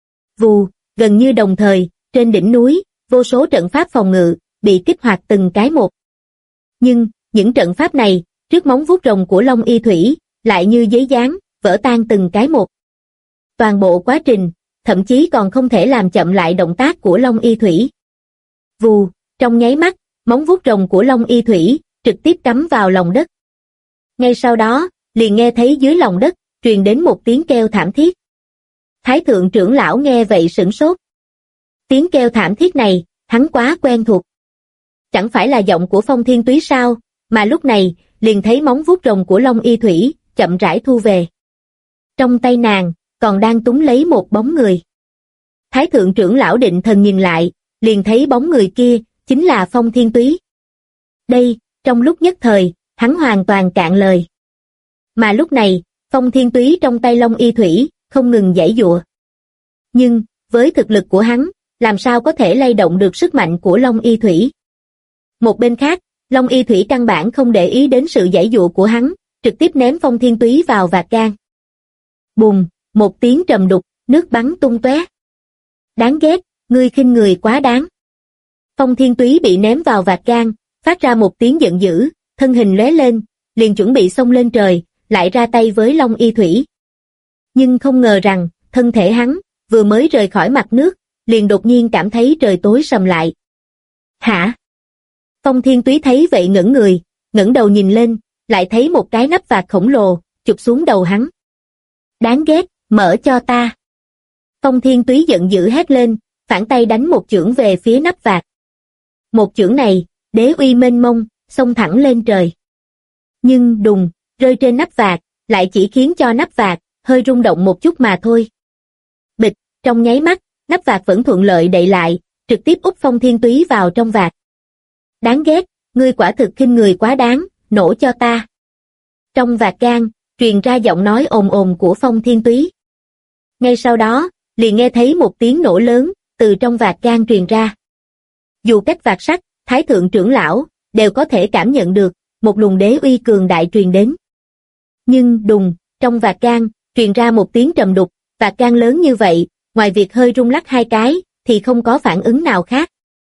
Vù, gần như đồng thời, trên đỉnh núi, vô số trận pháp phòng ngự, bị kích hoạt từng cái một. Nhưng, những trận pháp này, trước móng vuốt rồng của Long Y Thủy, lại như giấy dán, vỡ tan từng cái một. Toàn bộ quá trình, thậm chí còn không thể làm chậm lại động tác của Long Y Thủy. Vù, trong nháy mắt, móng vuốt rồng của Long Y Thủy, trực tiếp cắm vào lòng đất. Ngay sau đó, liền nghe thấy dưới lòng đất, truyền đến một tiếng kêu thảm thiết. Thái thượng trưởng lão nghe vậy sửng sốt. Tiếng kêu thảm thiết này, hắn quá quen thuộc. Chẳng phải là giọng của Phong Thiên Túy sao, mà lúc này, liền thấy móng vuốt rồng của Long Y Thủy, chậm rãi thu về. Trong tay nàng, còn đang túm lấy một bóng người. Thái thượng trưởng lão định thần nhìn lại, liền thấy bóng người kia, chính là Phong Thiên Túy. Đây, trong lúc nhất thời, hắn hoàn toàn cạn lời. Mà lúc này, Phong Thiên Túy trong tay Long Y Thủy, không ngừng giãy giụa. Nhưng, với thực lực của hắn, làm sao có thể lay động được sức mạnh của Long Y Thủy? Một bên khác, Long Y Thủy căn bản không để ý đến sự giãy giụa của hắn, trực tiếp ném Phong Thiên Túy vào vạc gan. Bùm, một tiếng trầm đục, nước bắn tung tóe. Đáng ghét, ngươi khinh người quá đáng. Phong Thiên Túy bị ném vào vạc gan, phát ra một tiếng giận dữ, thân hình lóe lên, liền chuẩn bị xông lên trời, lại ra tay với Long Y Thủy. Nhưng không ngờ rằng, thân thể hắn, vừa mới rời khỏi mặt nước, liền đột nhiên cảm thấy trời tối sầm lại. Hả? Phong Thiên Túy thấy vậy ngẩn người, ngẩng đầu nhìn lên, lại thấy một cái nắp vạc khổng lồ, chụp xuống đầu hắn. Đáng ghét, mở cho ta. Phong Thiên Túy giận dữ hét lên, phản tay đánh một chưởng về phía nắp vạc. Một chưởng này, đế uy mênh mông, xông thẳng lên trời. Nhưng đùng, rơi trên nắp vạc, lại chỉ khiến cho nắp vạc hơi rung động một chút mà thôi. Bịch, trong nháy mắt, nắp vạc vẫn thuận lợi đậy lại, trực tiếp úp Phong Thiên Túy vào trong vạc. Đáng ghét, ngươi quả thực khinh người quá đáng, nổ cho ta. Trong vạc gan, truyền ra giọng nói ồn ồn của Phong Thiên Túy. Ngay sau đó, liền nghe thấy một tiếng nổ lớn, từ trong vạc gan truyền ra. Dù cách vạc sắt, Thái thượng trưởng lão, đều có thể cảm nhận được, một luồng đế uy cường đại truyền đến. Nhưng đùng, trong vạc gan, truyền ra một tiếng trầm đục, vạc gan lớn như vậy, ngoài việc hơi rung lắc hai cái, thì không có phản ứng nào khác.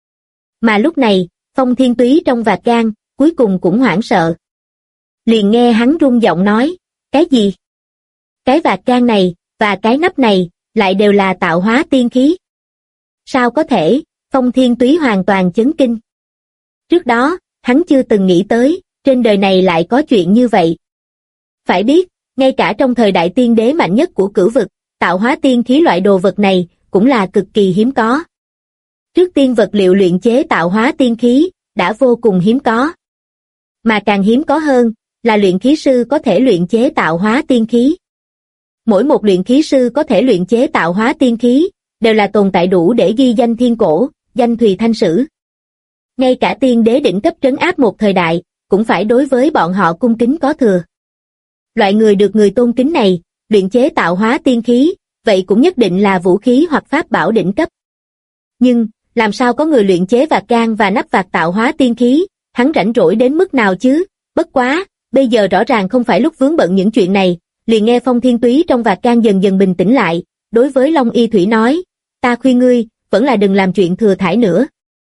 Mà lúc này, Phong Thiên Túy trong vạc gan, cuối cùng cũng hoảng sợ. Liền nghe hắn rung giọng nói, cái gì? Cái vạc gan này, và cái nắp này, lại đều là tạo hóa tiên khí. Sao có thể? Phong Thiên Túy hoàn toàn chấn kinh. Trước đó, hắn chưa từng nghĩ tới, trên đời này lại có chuyện như vậy. Phải biết, ngay cả trong thời đại tiên đế mạnh nhất của cửu vực, tạo hóa tiên khí loại đồ vật này, cũng là cực kỳ hiếm có. Trước tiên vật liệu luyện chế tạo hóa tiên khí, đã vô cùng hiếm có. Mà càng hiếm có hơn, là luyện khí sư có thể luyện chế tạo hóa tiên khí. Mỗi một luyện khí sư có thể luyện chế tạo hóa tiên khí, đều là tồn tại đủ để ghi danh thiên cổ, danh thùy thanh sử. Ngay cả tiên đế đỉnh cấp trấn áp một thời đại, cũng phải đối với bọn họ cung kính có thừa. Loại người được người tôn kính này, luyện chế tạo hóa tiên khí, vậy cũng nhất định là vũ khí hoặc pháp bảo đỉnh cấp. Nhưng, làm sao có người luyện chế vạc gan và nắp vạc tạo hóa tiên khí, hắn rảnh rỗi đến mức nào chứ? Bất quá, bây giờ rõ ràng không phải lúc vướng bận những chuyện này, liền nghe Phong Thiên Túy trong vạt can dần dần bình tĩnh lại, đối với Long Y Thủy nói, ta khuyên ngươi, vẫn là đừng làm chuyện thừa thãi nữa.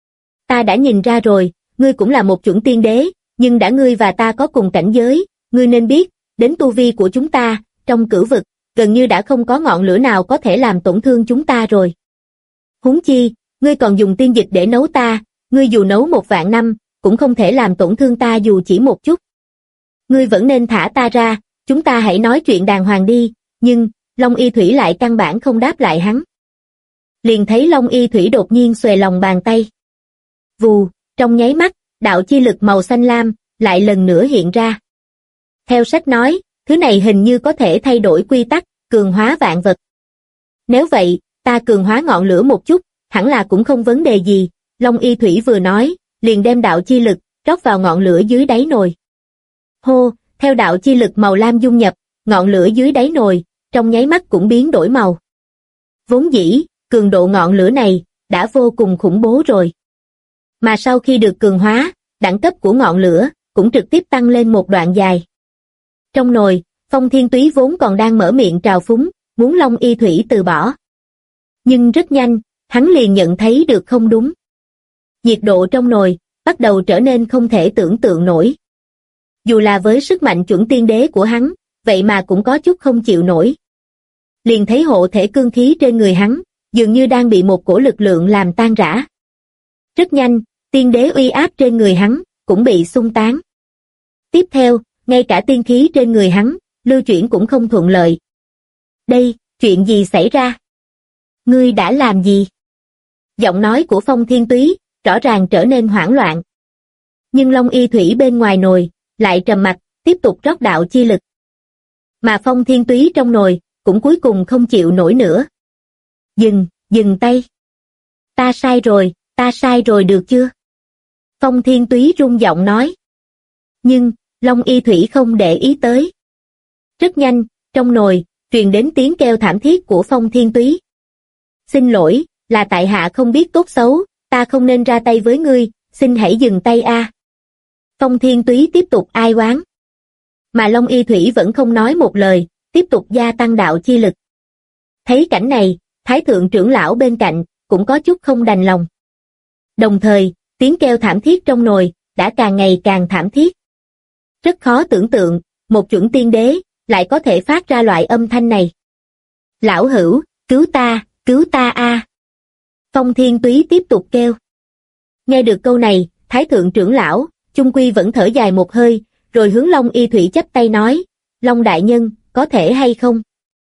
Ta đã nhìn ra rồi, ngươi cũng là một chuẩn tiên đế, nhưng đã ngươi và ta có cùng cảnh giới, ngươi nên biết, đến tu vi của chúng ta, trong cửu vực, gần như đã không có ngọn lửa nào có thể làm tổn thương chúng ta rồi. Huống chi, ngươi còn dùng tiên dịch để nấu ta, ngươi dù nấu 1.000 năm, cũng không thể làm tổn thương ta dù chỉ một chút. Ngươi vẫn nên thả ta ra, chúng ta hãy nói chuyện đàng hoàng đi, nhưng, Long Y Thủy lại căn bản không đáp lại hắn. Liền thấy Long Y Thủy đột nhiên xuề lòng bàn tay. Vù, trong nháy mắt, đạo chi lực màu xanh lam, lại lần nữa hiện ra. Theo sách nói, thứ này hình như có thể thay đổi quy tắc, cường hóa vạn vật. Nếu vậy, ta cường hóa ngọn lửa một chút, hẳn là cũng không vấn đề gì, Long Y Thủy vừa nói, liền đem đạo chi lực, rót vào ngọn lửa dưới đáy nồi. Hô, theo đạo chi lực màu lam dung nhập, ngọn lửa dưới đáy nồi, trong nháy mắt cũng biến đổi màu. Vốn dĩ, cường độ ngọn lửa này, đã vô cùng khủng bố rồi. Mà sau khi được cường hóa, đẳng cấp của ngọn lửa, cũng trực tiếp tăng lên một đoạn dài. Trong nồi, Phong Thiên Túy vốn còn đang mở miệng trào phúng, muốn Long Y Thủy từ bỏ. Nhưng rất nhanh, hắn liền nhận thấy được không đúng. Nhiệt độ trong nồi, bắt đầu trở nên không thể tưởng tượng nổi. Dù là với sức mạnh chuẩn tiên đế của hắn, vậy mà cũng có chút không chịu nổi. Liền thấy hộ thể cương khí trên người hắn, dường như đang bị một cổ lực lượng làm tan rã. Rất nhanh, tiên đế uy áp trên người hắn, cũng bị xung tán. Tiếp theo, ngay cả tiên khí trên người hắn, lưu chuyển cũng không thuận lợi. Đây, chuyện gì xảy ra? Ngươi đã làm gì? Giọng nói của Phong Thiên Túy, rõ ràng trở nên hoảng loạn. Nhưng Long Y Thủy bên ngoài nồi, lại trầm mặc, tiếp tục rót đạo chi lực. Mà Phong Thiên Túy trong nồi, cũng cuối cùng không chịu nổi nữa. Dừng tay. Ta sai rồi được chưa? Phong Thiên Túy run giọng nói. Nhưng, Long Y Thủy không để ý tới. Rất nhanh, trong nồi, truyền đến tiếng kêu thảm thiết của Phong Thiên Túy. Xin lỗi, là tại hạ không biết tốt xấu, ta không nên ra tay với ngươi, xin hãy dừng tay a. Phong Thiên Túy tiếp tục ai oán. Mà Long Y Thủy vẫn không nói một lời, tiếp tục gia tăng đạo chi lực. Thấy cảnh này, Thái thượng trưởng lão bên cạnh, cũng có chút không đành lòng. Đồng thời, tiếng kêu thảm thiết trong nồi, đã càng ngày càng thảm thiết. Rất khó tưởng tượng, một chuẩn tiên đế, lại có thể phát ra loại âm thanh này. Lão hữu, cứu ta a. Phong Thiên Túy tiếp tục kêu. Nghe được câu này, Thái thượng trưởng lão, chung quy vẫn thở dài một hơi, rồi hướng Long Y Thủy chắp tay nói, Long đại nhân, có thể hay không?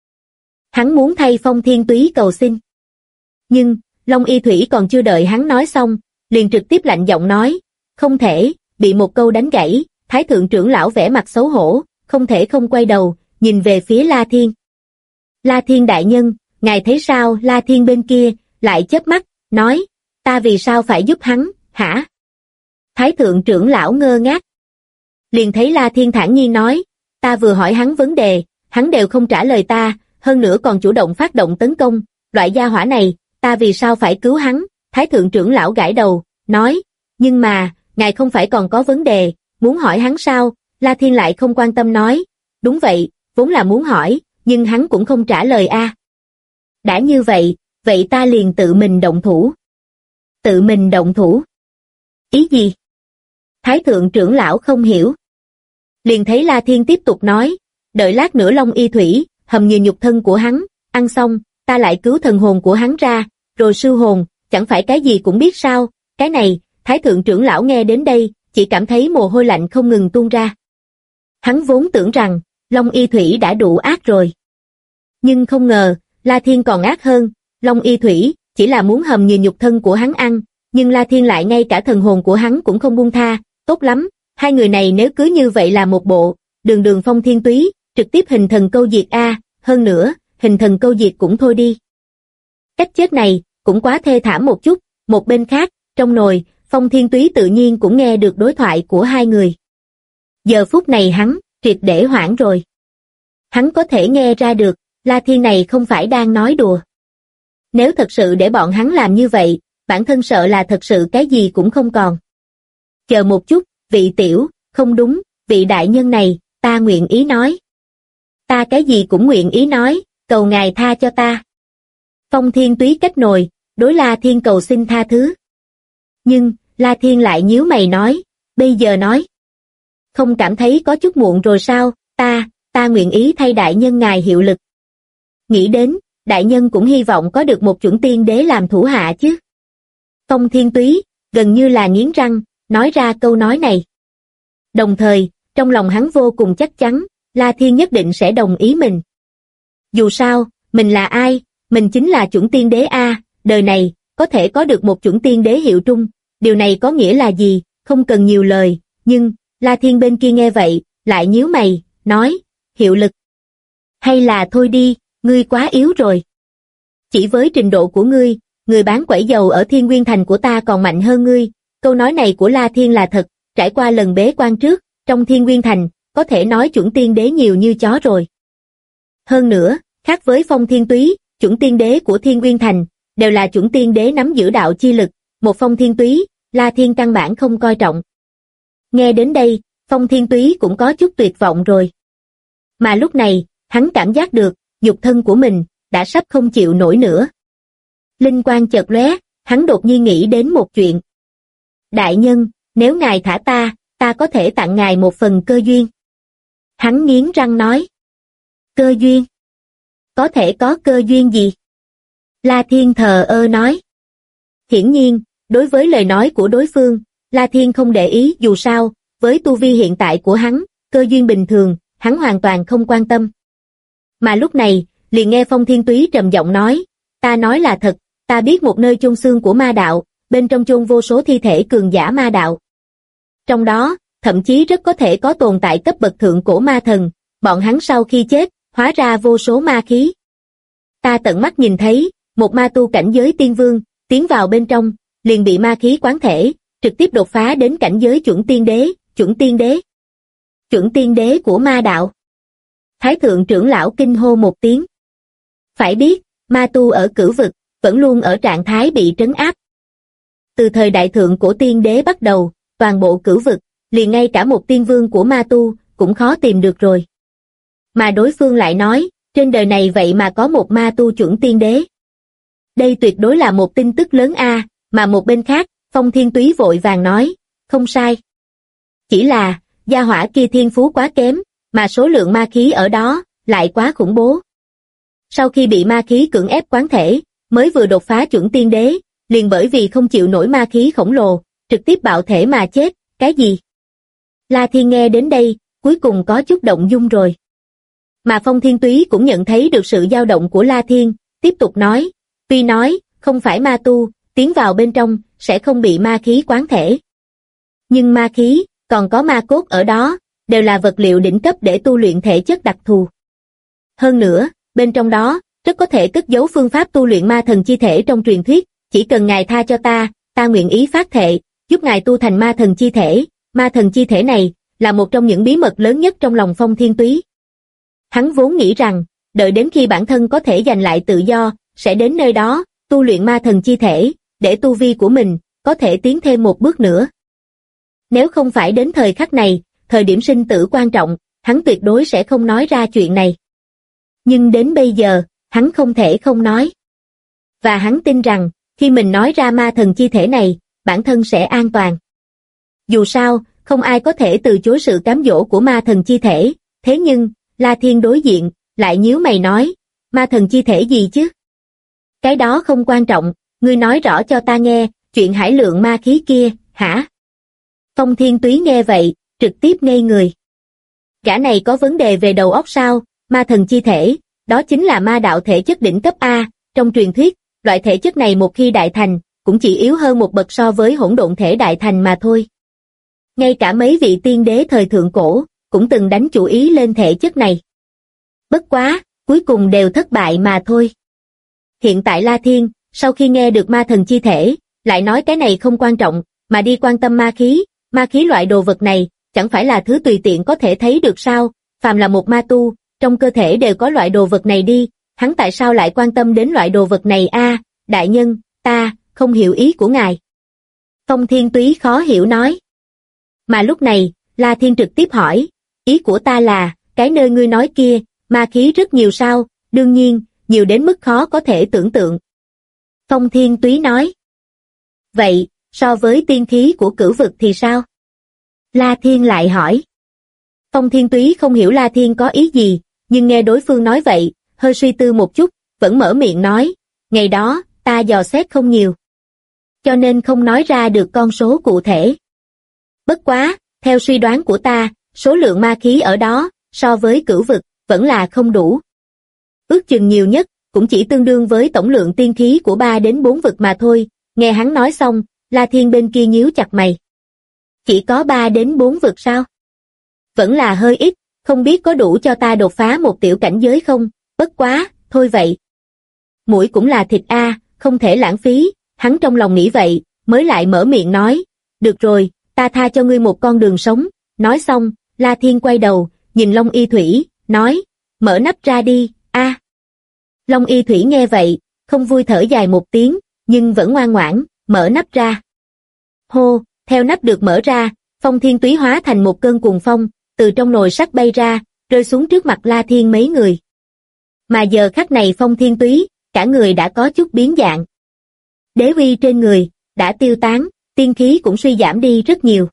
Hắn muốn thay Phong Thiên Túy cầu xin. Nhưng, Long Y Thủy còn chưa đợi hắn nói xong, liền trực tiếp lạnh giọng nói, không thể, bị một câu đánh gãy, Thái thượng trưởng lão vẻ mặt xấu hổ, không thể không quay đầu, nhìn về phía La Thiên. La Thiên đại nhân, ngài thấy sao? La Thiên bên kia, lại chớp mắt, nói, ta vì sao phải giúp hắn, hả? Thái thượng trưởng lão ngơ ngác. Liền thấy La Thiên thản nhiên nói, ta vừa hỏi hắn vấn đề, hắn đều không trả lời ta, hơn nữa còn chủ động phát động tấn công, loại gia hỏa này, ta vì sao phải cứu hắn? Thái thượng trưởng lão gãi đầu, nói, nhưng mà, ngài không phải còn có vấn đề, muốn hỏi hắn sao? La Thiên lại không quan tâm nói, đúng vậy, vốn là muốn hỏi, nhưng hắn cũng không trả lời a. Đã như vậy, vậy ta liền tự mình động thủ. Tự mình động thủ? Ý gì? Thái thượng trưởng lão không hiểu. Liền thấy La Thiên tiếp tục nói, đợi lát nữa Long Y Thủy, hầm nhiều nhục thân của hắn, ăn xong, ta lại cứu thần hồn của hắn ra, rồi siêu hồn, chẳng phải cái gì cũng biết sao? Cái này, Thái thượng trưởng lão nghe đến đây, chỉ cảm thấy mồ hôi lạnh không ngừng tuôn ra. Hắn vốn tưởng rằng, Long Y Thủy đã đủ ác rồi. Nhưng không ngờ, La Thiên còn ác hơn, Long Y Thủy, chỉ là muốn hầm nhiều nhục thân của hắn ăn, nhưng La Thiên lại ngay cả thần hồn của hắn cũng không buông tha, tốt lắm, hai người này nếu cứ như vậy là một bộ, đường Phong Thiên Túy, trực tiếp hình thần câu diệt a, hơn nữa, hình thần câu diệt cũng thôi đi. Cách chết này, cũng quá thê thảm một chút, một bên khác, trong nồi, Phong Thiên Túy tự nhiên cũng nghe được đối thoại của hai người. Giờ phút này hắn, triệt để hoảng rồi. Hắn có thể nghe ra được, La Thiên này không phải đang nói đùa. Nếu thật sự để bọn hắn làm như vậy, bản thân sợ là thật sự cái gì cũng không còn. Chờ một chút, vị tiểu, không đúng, vị đại nhân này, ta nguyện ý nói. Ta cái gì cũng nguyện ý nói, cầu ngài tha cho ta. Phong Thiên Túy cách nồi, đối La Thiên cầu xin tha thứ. Nhưng, La Thiên lại nhíu mày nói, bây giờ nói. Không cảm thấy có chút muộn rồi sao, ta nguyện ý thay đại nhân ngài hiệu lực. Nghĩ đến, đại nhân cũng hy vọng có được một chuẩn tiên đế làm thủ hạ chứ. Phong Thiên Túy, gần như là nghiến răng, nói ra câu nói này. Đồng thời, trong lòng hắn vô cùng chắc chắn, La Thiên nhất định sẽ đồng ý mình. Dù sao, mình là ai, mình chính là chuẩn tiên đế A, đời này, có thể có được một chuẩn tiên đế hiệu trung, điều này có nghĩa là gì, không cần nhiều lời, nhưng, La Thiên bên kia nghe vậy, lại nhíu mày, nói, hiệu lực. Hay là thôi đi, ngươi quá yếu rồi. Chỉ với trình độ của ngươi, người bán quẩy dầu ở Thiên Nguyên Thành của ta còn mạnh hơn ngươi, câu nói này của La Thiên là thật, trải qua lần bế quan trước, trong Thiên Nguyên Thành, có thể nói chuẩn tiên đế nhiều như chó rồi. Hơn nữa, khác với Phong Thiên Túy, chuẩn tiên đế của Thiên Nguyên Thành, đều là chuẩn tiên đế nắm giữ đạo chi lực, một Phong Thiên Túy, La Thiên căn bản không coi trọng. Nghe đến đây, Phong Thiên Túy cũng có chút tuyệt vọng rồi. Mà lúc này, hắn cảm giác được, nhục thân của mình, đã sắp không chịu nổi nữa. Linh quang chợt lóe, hắn đột nhiên nghĩ đến một chuyện. Đại nhân, nếu ngài thả ta có thể tặng ngài một phần cơ duyên. Hắn nghiến răng nói. Cơ duyên? Có thể có cơ duyên gì? La Thiên thờ ơ nói. Hiển nhiên, đối với lời nói của đối phương, La Thiên không để ý, dù sao, với tu vi hiện tại của hắn, cơ duyên bình thường, hắn hoàn toàn không quan tâm. Mà lúc này, liền nghe Phong Thiên Túy trầm giọng nói, ta nói là thật, ta biết một nơi chôn xương của ma đạo, bên trong chôn vô số thi thể cường giả ma đạo. Trong đó, thậm chí rất có thể có tồn tại cấp bậc thượng cổ ma thần, bọn hắn sau khi chết, hóa ra vô số ma khí. Ta tận mắt nhìn thấy, một ma tu cảnh giới tiên vương, tiến vào bên trong, liền bị ma khí quán thể, trực tiếp đột phá đến cảnh giới chuẩn tiên đế, chuẩn tiên đế. Chuẩn tiên đế của ma đạo. Thái thượng trưởng lão kinh hô một tiếng. Phải biết, ma tu ở cửu vực, vẫn luôn ở trạng thái bị trấn áp. Từ thời đại thượng cổ tiên đế bắt đầu, toàn bộ cửu vực, liền ngay cả một tiên vương của ma tu, cũng khó tìm được rồi. Mà đối phương lại nói, trên đời này vậy mà có một ma tu chuẩn tiên đế. Đây tuyệt đối là một tin tức lớn a, mà một bên khác, Phong Thiên Túy vội vàng nói, không sai. Chỉ là, gia hỏa kia thiên phú quá kém, mà số lượng ma khí ở đó, lại quá khủng bố. Sau khi bị ma khí cưỡng ép quán thể, mới vừa đột phá chuẩn tiên đế, liền bởi vì không chịu nổi ma khí khổng lồ, trực tiếp bạo thể mà chết, cái gì? La Thiên nghe đến đây, cuối cùng có chút động dung rồi. Mà Phong Thiên Túy cũng nhận thấy được sự dao động của La Thiên, tiếp tục nói, tuy nói, không phải ma tu, tiến vào bên trong, sẽ không bị ma khí quán thể. Nhưng ma khí, còn có ma cốt ở đó, đều là vật liệu đỉnh cấp để tu luyện thể chất đặc thù. Hơn nữa, bên trong đó, rất có thể cất giấu phương pháp tu luyện ma thần chi thể trong truyền thuyết, chỉ cần ngài tha cho ta nguyện ý phát thệ, giúp ngài tu thành ma thần chi thể. Ma thần chi thể này, là một trong những bí mật lớn nhất trong lòng Phong Thiên Túy. Hắn vốn nghĩ rằng, đợi đến khi bản thân có thể giành lại tự do, sẽ đến nơi đó, tu luyện ma thần chi thể, để tu vi của mình, có thể tiến thêm một bước nữa. Nếu không phải đến thời khắc này, thời điểm sinh tử quan trọng, hắn tuyệt đối sẽ không nói ra chuyện này. Nhưng đến bây giờ, hắn không thể không nói. Và hắn tin rằng, khi mình nói ra ma thần chi thể này, bản thân sẽ an toàn. Dù sao, không ai có thể từ chối sự cám dỗ của ma thần chi thể, thế nhưng, La Thiên đối diện, lại nhíu mày nói, ma thần chi thể gì chứ? Cái đó không quan trọng, ngươi nói rõ cho ta nghe, chuyện hải lượng ma khí kia, hả? Phong Thiên Túy nghe vậy, trực tiếp ngây người. Gã này có vấn đề về đầu óc sao? Ma thần chi thể, đó chính là ma đạo thể chất đỉnh cấp A, trong truyền thuyết, loại thể chất này một khi đại thành, cũng chỉ yếu hơn một bậc so với hỗn độn thể đại thành mà thôi. Ngay cả mấy vị tiên đế thời thượng cổ, cũng từng đánh chủ ý lên thể chất này. Bất quá, cuối cùng đều thất bại mà thôi. Hiện tại La Thiên, sau khi nghe được ma thần chi thể, lại nói cái này không quan trọng, mà đi quan tâm ma khí loại đồ vật này, chẳng phải là thứ tùy tiện có thể thấy được sao, phàm là một ma tu, trong cơ thể đều có loại đồ vật này đi, hắn tại sao lại quan tâm đến loại đồ vật này a? Đại nhân, ta, không hiểu ý của ngài. Phong Thiên Túy khó hiểu nói. Mà lúc này, La Thiên trực tiếp hỏi, ý của ta là, cái nơi ngươi nói kia, Ma khí rất nhiều sao? Đương nhiên, nhiều đến mức khó có thể tưởng tượng. Phong Thiên Túy nói. Vậy, so với tiên khí của cửu vực thì sao? La Thiên lại hỏi. Phong Thiên Túy không hiểu La Thiên có ý gì, nhưng nghe đối phương nói vậy, hơi suy tư một chút, vẫn mở miệng nói, ngày đó, ta dò xét không nhiều. Cho nên không nói ra được con số cụ thể. Bất quá, theo suy đoán của ta, số lượng ma khí ở đó, so với cửu vực, vẫn là không đủ. Ước chừng nhiều nhất, cũng chỉ tương đương với tổng lượng tiên khí của 3 đến 4 vực mà thôi. Nghe hắn nói xong, La Thiên bên kia nhíu chặt mày. Chỉ có 3 đến 4 vực sao? Vẫn là hơi ít, không biết có đủ cho ta đột phá một tiểu cảnh giới không? Bất quá, thôi vậy. Mũi cũng là thịt a, không thể lãng phí, hắn trong lòng nghĩ vậy, mới lại mở miệng nói, được rồi, ta tha cho ngươi một con đường sống. Nói xong, La Thiên quay đầu, nhìn Long Y Thủy, nói, mở nắp ra đi, a. Long Y Thủy nghe vậy, không vui thở dài một tiếng, nhưng vẫn ngoan ngoãn, mở nắp ra. Hô, theo nắp được mở ra, Phong Thiên Túy hóa thành một cơn cuồng phong, từ trong nồi sắt bay ra, rơi xuống trước mặt La Thiên mấy người. Mà giờ khắc này Phong Thiên Túy, cả người đã có chút biến dạng. Đế uy trên người, đã tiêu tán, tiên khí cũng suy giảm đi rất nhiều.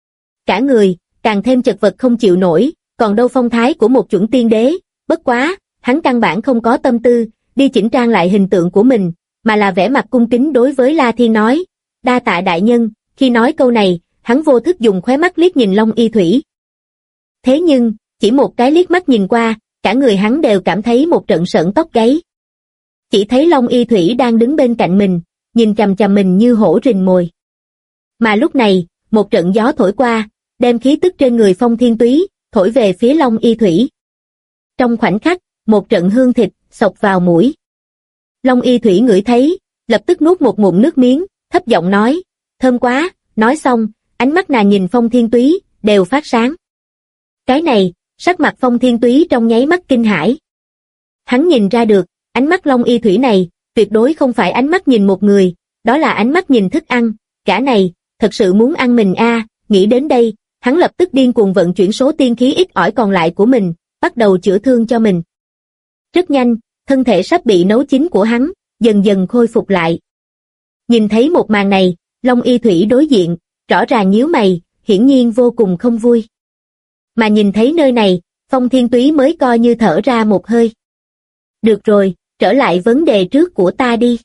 Cả người, càng thêm chật vật không chịu nổi, còn đâu phong thái của một chuẩn tiên đế, bất quá, hắn căn bản không có tâm tư, đi chỉnh trang lại hình tượng của mình, mà là vẻ mặt cung kính đối với La Thiên nói, đa tạ đại nhân. Khi nói câu này, hắn vô thức dùng khóe mắt liếc nhìn Long Y Thủy. Thế nhưng, chỉ một cái liếc mắt nhìn qua, cả người hắn đều cảm thấy một trận sởn tóc gáy. Chỉ thấy Long Y Thủy đang đứng bên cạnh mình, nhìn chằm chằm mình như hổ rình mồi. Mà lúc này, một trận gió thổi qua, đem khí tức trên người Phong Thiên Túy, thổi về phía Long Y Thủy. Trong khoảnh khắc, một trận hương thịt, xộc vào mũi. Long Y Thủy ngửi thấy, lập tức nuốt một ngụm nước miếng, thấp giọng nói, thơm quá, nói xong, ánh mắt nàng nhìn Phong Thiên Túy, đều phát sáng. Cái này, sắc mặt Phong Thiên Túy trong nháy mắt kinh hãi. Hắn nhìn ra được, ánh mắt Long Y Thủy này, tuyệt đối không phải ánh mắt nhìn một người, đó là ánh mắt nhìn thức ăn, gã này, thật sự muốn ăn mình a. Nghĩ đến đây, hắn lập tức điên cuồng vận chuyển số tiên khí ít ỏi còn lại của mình, bắt đầu chữa thương cho mình. Rất nhanh, thân thể sắp bị nấu chín của hắn, dần dần khôi phục lại. Nhìn thấy một màn này, Long Y Thủy đối diện, rõ ràng nhíu mày, hiển nhiên vô cùng không vui. Mà nhìn thấy nơi này, Phong Thiên Túy mới coi như thở ra một hơi. Được rồi, trở lại vấn đề trước của ta đi.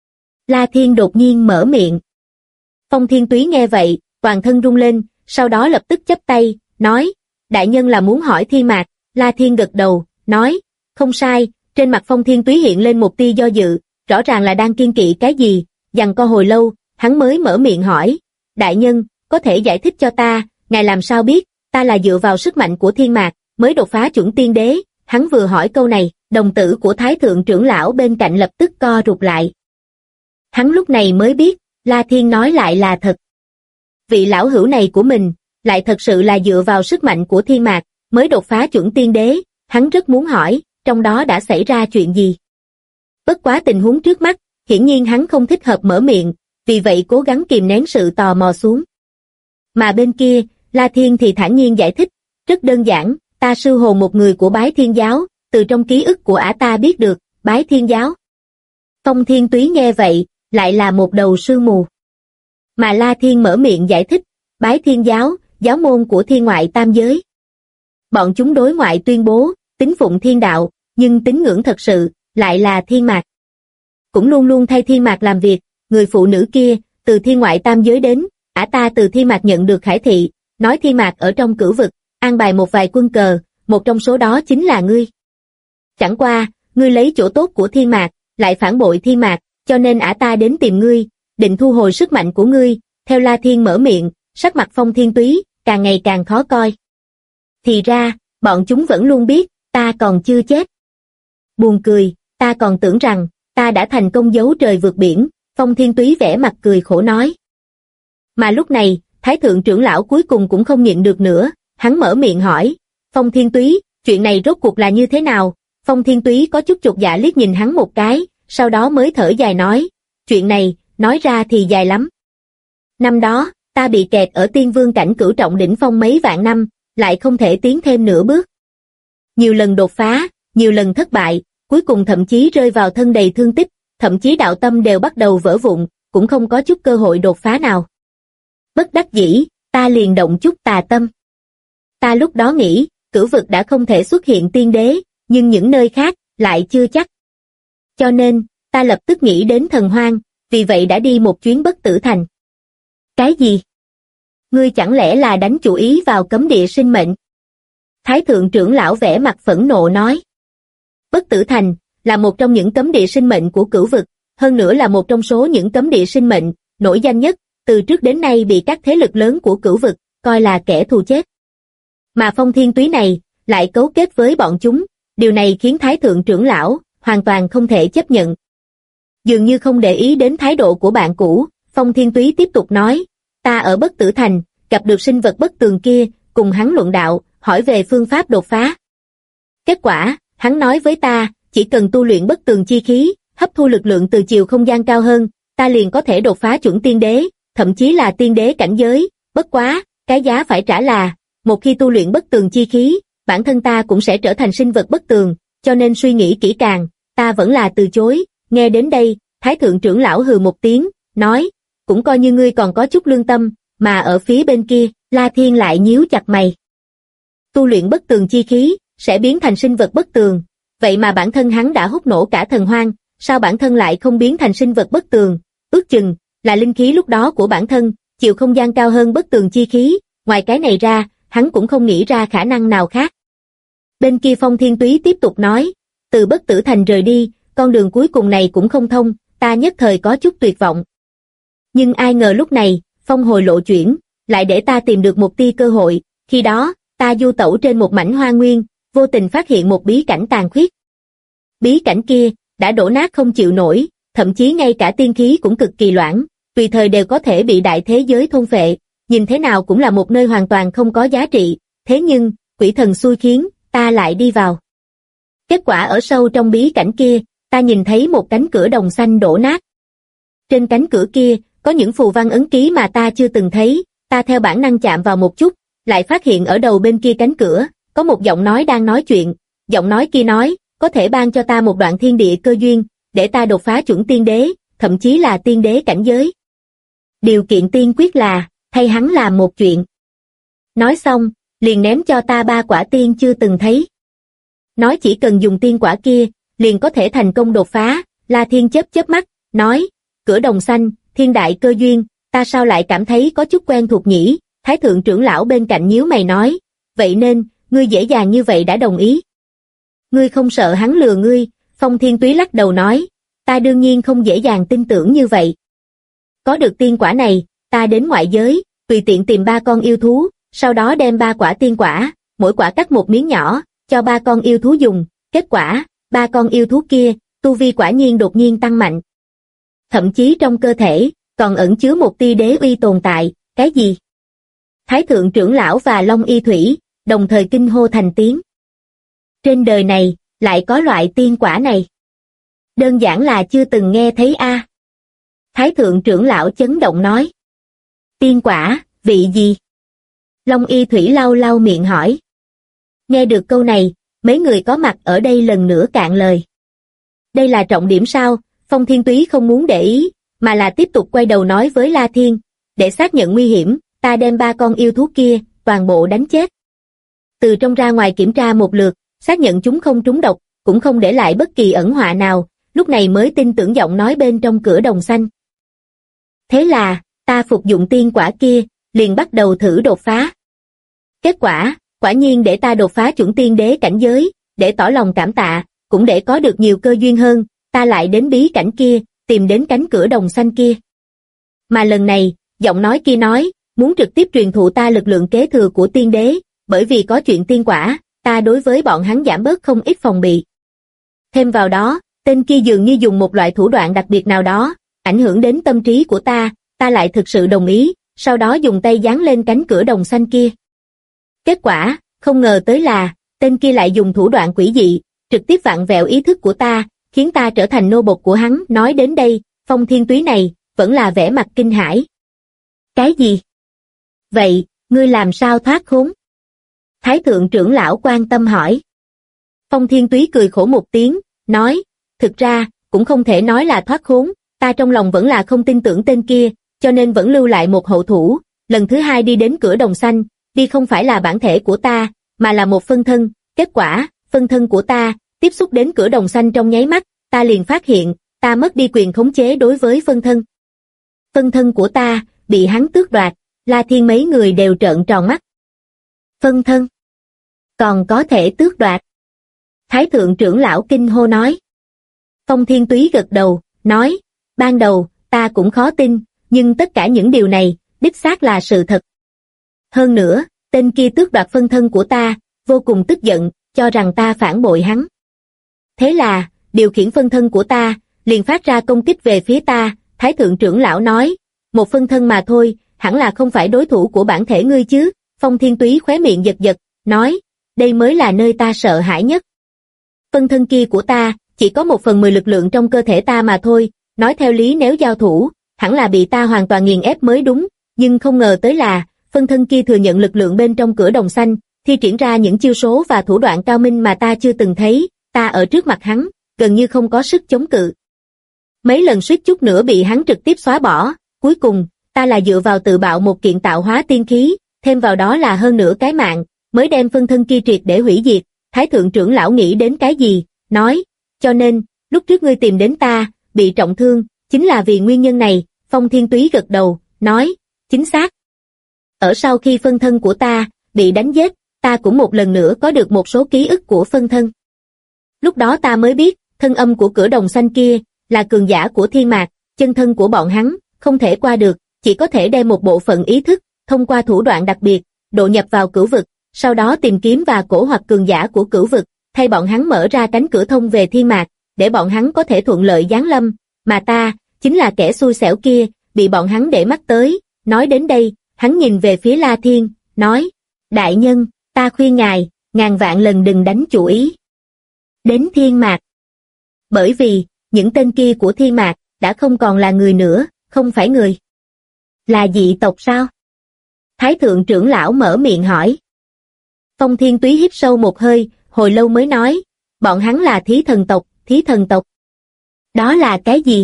La Thiên đột nhiên mở miệng. Phong Thiên Túy nghe vậy, toàn thân rung lên, sau đó lập tức chắp tay, nói, đại nhân là muốn hỏi Thiên Mạc. La Thiên gật đầu, nói, không sai. Trên mặt Phong Thiên Túy hiện lên một tia do dự, rõ ràng là đang kiêng kỵ cái gì, giằng co hồi lâu, hắn mới mở miệng hỏi, đại nhân, có thể giải thích cho ta, ngài làm sao biết, ta là dựa vào sức mạnh của Thiên Mạc, mới đột phá chuẩn tiên đế. Hắn vừa hỏi câu này, đồng tử của Thái Thượng trưởng lão bên cạnh lập tức co rụt lại. Hắn lúc này mới biết, La Thiên nói lại là thật. Vị lão hữu này của mình, lại thật sự là dựa vào sức mạnh của Thiên Mạc, mới đột phá chuẩn tiên đế, hắn rất muốn hỏi, trong đó đã xảy ra chuyện gì. Bất quá tình huống trước mắt, hiển nhiên hắn không thích hợp mở miệng, vì vậy cố gắng kìm nén sự tò mò xuống. Mà bên kia, La Thiên thì thản nhiên giải thích, rất đơn giản, ta sư hồn một người của Bái Thiên giáo, từ trong ký ức của ả ta biết được, Bái Thiên giáo. Phong Thiên Túy nghe vậy, lại là một đầu sương mù. Mà La Thiên mở miệng giải thích, Bái Thiên giáo, giáo môn của thiên ngoại tam giới. Bọn chúng đối ngoại tuyên bố, tín phụng thiên đạo, nhưng tín ngưỡng thật sự, lại là Thiên Mạc. Cũng luôn luôn thay Thiên Mạc làm việc, người phụ nữ kia, từ thiên ngoại tam giới đến, ả ta từ Thiên Mạc nhận được khải thị, nói Thiên Mạc ở trong cửu vực, an bài một vài quân cờ, một trong số đó chính là ngươi. Chẳng qua, ngươi lấy chỗ tốt của Thiên Mạc, lại phản bội Thiên Mạc, cho nên ả ta đến tìm ngươi, định thu hồi sức mạnh của ngươi. Theo La Thiên mở miệng, sắc mặt Phong Thiên Túy càng ngày càng khó coi. Thì ra, bọn chúng vẫn luôn biết, ta còn chưa chết. Buồn cười, ta còn tưởng rằng, ta đã thành công giấu trời vượt biển. Phong Thiên Túy vẻ mặt cười khổ nói. Mà lúc này, Thái Thượng trưởng lão cuối cùng cũng không nhịn được nữa, hắn mở miệng hỏi, Phong Thiên Túy, chuyện này rốt cuộc là như thế nào? Phong Thiên Túy có chút chột dạ liếc nhìn hắn một cái, sau đó mới thở dài nói, chuyện này, nói ra thì dài lắm. Năm đó, ta bị kẹt ở tiên vương cảnh cửu trọng đỉnh phong mấy vạn năm, lại không thể tiến thêm nửa bước. Nhiều lần đột phá, nhiều lần thất bại, cuối cùng thậm chí rơi vào thân đầy thương tích, thậm chí đạo tâm đều bắt đầu vỡ vụn, cũng không có chút cơ hội đột phá nào. Bất đắc dĩ, ta liền động chút tà tâm. Ta lúc đó nghĩ, cửu vực đã không thể xuất hiện tiên đế, nhưng những nơi khác, lại chưa chắc. Cho nên, ta lập tức nghĩ đến Thần Hoang, vì vậy đã đi một chuyến Bất Tử Thành. Cái gì? Ngươi chẳng lẽ là đánh chủ ý vào cấm địa sinh mệnh? Thái thượng trưởng lão vẻ mặt phẫn nộ nói. Bất Tử Thành, là một trong những cấm địa sinh mệnh của cửu vực, hơn nữa là một trong số những cấm địa sinh mệnh, nổi danh nhất, từ trước đến nay bị các thế lực lớn của cửu vực, coi là kẻ thù chết. Mà Phong Thiên Túy này, lại cấu kết với bọn chúng, điều này khiến Thái thượng trưởng lão, hoàn toàn không thể chấp nhận. Dường như không để ý đến thái độ của bạn cũ, Phong Thiên Túy tiếp tục nói, ta ở Bất Tử Thành, gặp được sinh vật bất tường kia, cùng hắn luận đạo, hỏi về phương pháp đột phá. Kết quả, hắn nói với ta, chỉ cần tu luyện bất tường chi khí, hấp thu lực lượng từ chiều không gian cao hơn, ta liền có thể đột phá chuẩn tiên đế, thậm chí là tiên đế cảnh giới, bất quá, cái giá phải trả là, một khi tu luyện bất tường chi khí, bản thân ta cũng sẽ trở thành sinh vật bất tường, cho nên suy nghĩ kỹ càng, ta vẫn là từ chối. Nghe đến đây, Thái thượng trưởng lão hừ một tiếng, nói, cũng coi như ngươi còn có chút lương tâm, mà ở phía bên kia, La Thiên lại nhíu chặt mày. Tu luyện bất tường chi khí, sẽ biến thành sinh vật bất tường, vậy mà bản thân hắn đã hút nổ cả Thần Hoang, sao bản thân lại không biến thành sinh vật bất tường, ước chừng, là linh khí lúc đó của bản thân, chịu không gian cao hơn bất tường chi khí, ngoài cái này ra, hắn cũng không nghĩ ra khả năng nào khác. Bên kia Phong Thiên Túy tiếp tục nói, từ Bất Tử Thành rời đi, con đường cuối cùng này cũng không thông, ta nhất thời có chút tuyệt vọng. Nhưng ai ngờ lúc này, phong hồi lộ chuyển, lại để ta tìm được một tia cơ hội, khi đó, ta du tẩu trên một mảnh hoa nguyên, vô tình phát hiện một bí cảnh tàn khuyết. Bí cảnh kia, đã đổ nát không chịu nổi, thậm chí ngay cả tiên khí cũng cực kỳ loãng, tùy thời đều có thể bị đại thế giới thôn phệ, nhìn thế nào cũng là một nơi hoàn toàn không có giá trị, thế nhưng, quỷ thần xui khiến, ta lại đi vào. Kết quả ở sâu trong bí cảnh kia, ta nhìn thấy một cánh cửa đồng xanh đổ nát. Trên cánh cửa kia, có những phù văn ấn ký mà ta chưa từng thấy, ta theo bản năng chạm vào một chút, lại phát hiện ở đầu bên kia cánh cửa, có một giọng nói đang nói chuyện, giọng nói kia nói, có thể ban cho ta một đoạn thiên địa cơ duyên, để ta đột phá chuẩn tiên đế, thậm chí là tiên đế cảnh giới. Điều kiện tiên quyết là, thay hắn làm một chuyện. Nói xong, liền ném cho ta 3 quả tiên chưa từng thấy. Nói chỉ cần dùng tiên quả kia, liền có thể thành công đột phá. La Thiên chớp mắt, nói, cửa đồng xanh, thiên đại cơ duyên, ta sao lại cảm thấy có chút quen thuộc nhỉ? Thái thượng trưởng lão bên cạnh nhíu mày nói, vậy nên, ngươi dễ dàng như vậy đã đồng ý. Ngươi không sợ hắn lừa ngươi? Phong Thiên Túy lắc đầu nói, ta đương nhiên không dễ dàng tin tưởng như vậy. Có được tiên quả này, ta đến ngoại giới, tùy tiện tìm 3 con yêu thú, sau đó đem 3 quả tiên quả, mỗi quả cắt một miếng nhỏ, cho 3 con yêu thú dùng, kết quả, 3 con yêu thú kia, tu vi quả nhiên đột nhiên tăng mạnh. Thậm chí trong cơ thể, còn ẩn chứa một tia đế uy tồn tại, cái gì? Thái thượng trưởng lão và Long Y Thủy, đồng thời kinh hô thành tiếng. Trên đời này, lại có loại tiên quả này. Đơn giản là chưa từng nghe thấy a. Thái thượng trưởng lão chấn động nói. Tiên quả, vị gì? Long Y Thủy lau lau miệng hỏi. Nghe được câu này, mấy người có mặt ở đây lần nữa cạn lời. Đây là trọng điểm sao? Phong Thiên Túy không muốn để ý, mà là tiếp tục quay đầu nói với La Thiên, để xác nhận nguy hiểm, ta đem 3 con yêu thú kia, toàn bộ đánh chết. Từ trong ra ngoài kiểm tra một lượt, xác nhận chúng không trúng độc, cũng không để lại bất kỳ ẩn họa nào, lúc này mới tin tưởng giọng nói bên trong cửa đồng xanh. Thế là, ta phục dụng tiên quả kia, liền bắt đầu thử đột phá. Kết quả, quả nhiên để ta đột phá chuẩn tiên đế cảnh giới, để tỏ lòng cảm tạ, cũng để có được nhiều cơ duyên hơn, ta lại đến bí cảnh kia, tìm đến cánh cửa đồng xanh kia. Mà lần này, giọng nói kia nói, muốn trực tiếp truyền thụ ta lực lượng kế thừa của tiên đế, bởi vì có chuyện tiên quả, ta đối với bọn hắn giảm bớt không ít phòng bị. Thêm vào đó, tên kia dường như dùng một loại thủ đoạn đặc biệt nào đó, ảnh hưởng đến tâm trí của ta lại thực sự đồng ý, sau đó dùng tay dán lên cánh cửa đồng xanh kia. Kết quả, không ngờ tới là, tên kia lại dùng thủ đoạn quỷ dị, trực tiếp vặn vẹo ý thức của ta, khiến ta trở thành nô bộc của hắn. Nói đến đây, Phong Thiên Túy này, vẫn là vẻ mặt kinh hãi. Cái gì? Vậy, ngươi làm sao thoát khốn? Thái thượng trưởng lão quan tâm hỏi. Phong Thiên Túy cười khổ một tiếng, nói, thực ra, cũng không thể nói là thoát khốn, ta trong lòng vẫn là không tin tưởng tên kia, cho nên vẫn lưu lại một hậu thủ, lần thứ hai đi đến cửa đồng xanh, đi không phải là bản thể của ta, mà là một phân thân, kết quả, phân thân của ta, tiếp xúc đến cửa đồng xanh trong nháy mắt, ta liền phát hiện, ta mất đi quyền khống chế đối với phân thân. Phân thân của ta, bị hắn tước đoạt, La Thiên mấy người đều trợn tròn mắt. Phân thân? Còn có thể tước đoạt? Thái thượng trưởng lão kinh hô nói. Phong Thiên Túy gật đầu, nói, ban đầu, ta cũng khó tin, nhưng tất cả những điều này, đích xác là sự thật. Hơn nữa, tên kia tước đoạt phân thân của ta, vô cùng tức giận, cho rằng ta phản bội hắn. Thế là, điều khiển phân thân của ta, liền phát ra công kích về phía ta, Thái thượng trưởng lão nói, một phân thân mà thôi, hẳn là không phải đối thủ của bản thể ngươi chứ. Phong Thiên Túy khóe miệng giật giật, nói, đây mới là nơi ta sợ hãi nhất. Phân thân kia của ta, chỉ có 1/10 lực lượng trong cơ thể ta mà thôi, nói theo lý nếu giao thủ, hẳn là bị ta hoàn toàn nghiền ép mới đúng, nhưng không ngờ tới là, phân thân kia thừa nhận lực lượng bên trong cửa đồng xanh, thi triển ra những chiêu số và thủ đoạn cao minh mà ta chưa từng thấy, ta ở trước mặt hắn, gần như không có sức chống cự. Mấy lần suýt chút nữa bị hắn trực tiếp xóa bỏ, cuối cùng, ta là dựa vào tự bạo một kiện tạo hóa tiên khí, thêm vào đó là hơn nửa cái mạng, mới đem phân thân kia triệt để hủy diệt. Thái thượng trưởng lão nghĩ đến cái gì, nói, cho nên, lúc trước ngươi tìm đến ta, bị trọng thương, chính là vì nguyên nhân này. Phong Thiên Túy gật đầu, nói, chính xác. Ở sau khi phân thân của ta, bị đánh giết, ta cũng một lần nữa có được một số ký ức của phân thân. Lúc đó ta mới biết, thân âm của cửa đồng xanh kia, là cường giả của thiên mạc, chân thân của bọn hắn, không thể qua được, chỉ có thể đem một bộ phận ý thức, thông qua thủ đoạn đặc biệt, độ nhập vào cửu vực, sau đó tìm kiếm và cổ hoặc cường giả của cửu vực, thay bọn hắn mở ra cánh cửa thông về thiên mạc, để bọn hắn có thể thuận lợi giáng lâm, mà ta, chính là kẻ xui xẻo kia, bị bọn hắn để mắt tới. Nói đến đây, hắn nhìn về phía La Thiên, nói, đại nhân, ta khuyên ngài, ngàn vạn lần đừng đánh chủ ý đến thiên mạc. Bởi vì, những tên kia của thiên mạc, đã không còn là người nữa, không phải người. Là dị tộc sao? Thái thượng trưởng lão mở miệng hỏi. Phong Thiên Túy hít sâu một hơi, hồi lâu mới nói, bọn hắn là thí thần tộc, thí thần tộc. Đó là cái gì?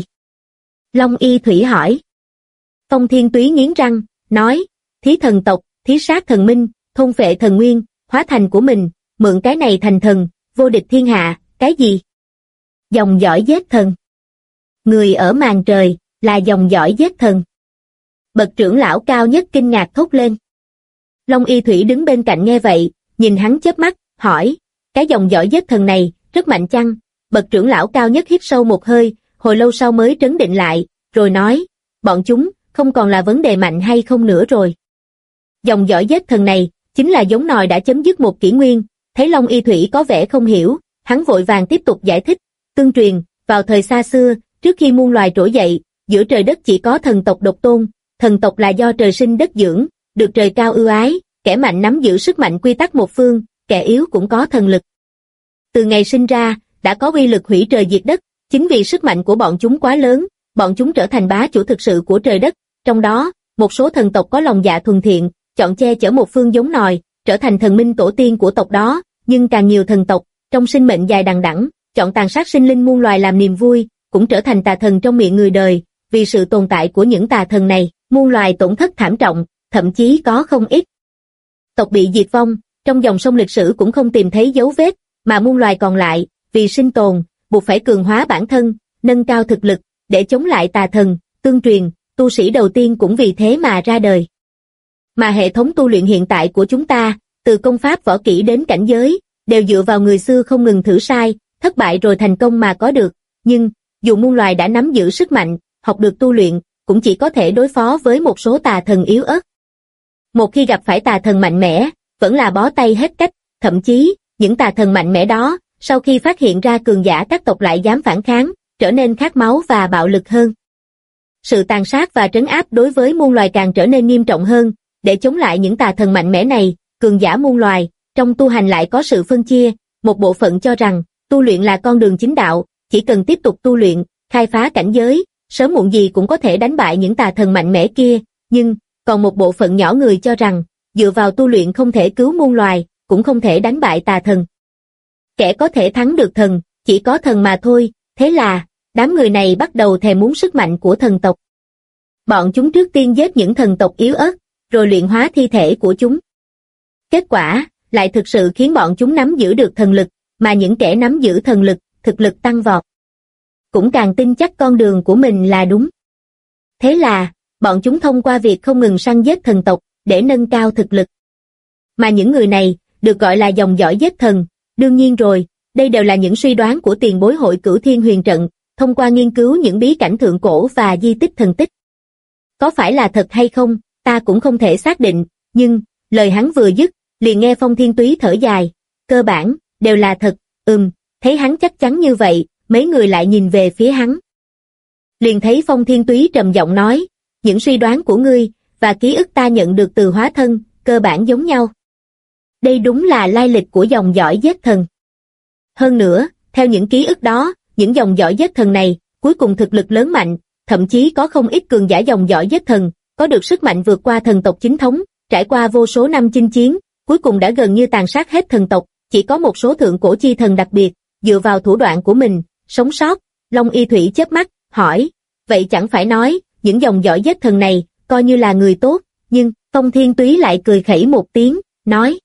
Long Y Thủy hỏi. Phong Thiên Túy nghiến răng, nói, thí thần tộc, thí sát thần minh, thôn phệ thần nguyên, hóa thành của mình, mượn cái này thành thần, vô địch thiên hạ, cái gì? Dòng dõi giết thần. Người ở màn trời, là dòng dõi giết thần. Bậc trưởng lão cao nhất kinh ngạc thốt lên. Long Y Thủy đứng bên cạnh nghe vậy, nhìn hắn chớp mắt, hỏi, cái dòng dõi giết thần này, rất mạnh chăng? Bậc trưởng lão cao nhất hít sâu một hơi, hồi lâu sau mới trấn định lại, rồi nói, bọn chúng, không còn là vấn đề mạnh hay không nữa rồi. Dòng dõi giết thần này, chính là giống nòi đã chấm dứt một kỷ nguyên. Thấy Long Y Thủy có vẻ không hiểu, hắn vội vàng tiếp tục giải thích, tương truyền, vào thời xa xưa, trước khi muôn loài trỗi dậy, giữa trời đất chỉ có thần tộc độc tôn, thần tộc là do trời sinh đất dưỡng, được trời cao ưu ái, kẻ mạnh nắm giữ sức mạnh quy tắc một phương, kẻ yếu cũng có thần lực. Từ ngày sinh ra, đã có uy lực hủy trời diệt đất, chính vì sức mạnh của bọn chúng quá lớn, bọn chúng trở thành bá chủ thực sự của trời đất, trong đó, một số thần tộc có lòng dạ thuần thiện, chọn che chở một phương giống nòi, trở thành thần minh tổ tiên của tộc đó, nhưng càng nhiều thần tộc, trong sinh mệnh dài đằng đẵng, chọn tàn sát sinh linh muôn loài làm niềm vui, cũng trở thành tà thần trong miệng người đời, vì sự tồn tại của những tà thần này, muôn loài tổn thất thảm trọng, thậm chí có không ít tộc bị diệt vong, trong dòng sông lịch sử cũng không tìm thấy dấu vết, mà muôn loài còn lại, vì sinh tồn, buộc phải cường hóa bản thân, nâng cao thực lực, để chống lại tà thần, tương truyền, tu sĩ đầu tiên cũng vì thế mà ra đời. Mà hệ thống tu luyện hiện tại của chúng ta, từ công pháp võ kỹ đến cảnh giới, đều dựa vào người xưa không ngừng thử sai, thất bại rồi thành công mà có được, nhưng, dù muôn loài đã nắm giữ sức mạnh, học được tu luyện, cũng chỉ có thể đối phó với một số tà thần yếu ớt. Một khi gặp phải tà thần mạnh mẽ, vẫn là bó tay hết cách, thậm chí, những tà thần mạnh mẽ đó, sau khi phát hiện ra cường giả các tộc lại dám phản kháng, trở nên khát máu và bạo lực hơn. Sự tàn sát và trấn áp đối với muôn loài càng trở nên nghiêm trọng hơn, để chống lại những tà thần mạnh mẽ này, cường giả muôn loài, trong tu hành lại có sự phân chia, một bộ phận cho rằng, tu luyện là con đường chính đạo, chỉ cần tiếp tục tu luyện, khai phá cảnh giới, sớm muộn gì cũng có thể đánh bại những tà thần mạnh mẽ kia, nhưng, còn một bộ phận nhỏ người cho rằng, dựa vào tu luyện không thể cứu muôn loài, cũng không thể đánh bại tà thần. Kẻ có thể thắng được thần, chỉ có thần mà thôi, thế là, đám người này bắt đầu thèm muốn sức mạnh của thần tộc. Bọn chúng trước tiên giết những thần tộc yếu ớt, rồi luyện hóa thi thể của chúng. Kết quả, lại thực sự khiến bọn chúng nắm giữ được thần lực, mà những kẻ nắm giữ thần lực, thực lực tăng vọt. Cũng càng tin chắc con đường của mình là đúng. Thế là, bọn chúng thông qua việc không ngừng săn giết thần tộc, để nâng cao thực lực. Mà những người này, được gọi là dòng dõi giết thần, đương nhiên rồi, đây đều là những suy đoán của tiền bối hội Cửu Thiên Huyền Trận, thông qua nghiên cứu những bí cảnh thượng cổ và di tích thần tích. Có phải là thật hay không, ta cũng không thể xác định, nhưng, lời hắn vừa dứt, liền nghe Phong Thiên Túy thở dài, cơ bản, đều là thật, thấy hắn chắc chắn như vậy, mấy người lại nhìn về phía hắn. Liền thấy Phong Thiên Túy trầm giọng nói, những suy đoán của ngươi, và ký ức ta nhận được từ hóa thân, cơ bản giống nhau. Đây đúng là lai lịch của dòng dõi giết thần. Hơn nữa, theo những ký ức đó, những dòng dõi giết thần này, cuối cùng thực lực lớn mạnh, thậm chí có không ít cường giả dòng dõi giết thần, có được sức mạnh vượt qua thần tộc chính thống, trải qua vô số năm chinh chiến, cuối cùng đã gần như tàn sát hết thần tộc, chỉ có một số thượng cổ chi thần đặc biệt, dựa vào thủ đoạn của mình, sống sót. Long Y Thủy chớp mắt, hỏi, vậy chẳng phải nói, những dòng dõi giết thần này, coi như là người tốt, nhưng, Phong Thiên Túy lại cười khẩy một tiếng, nói,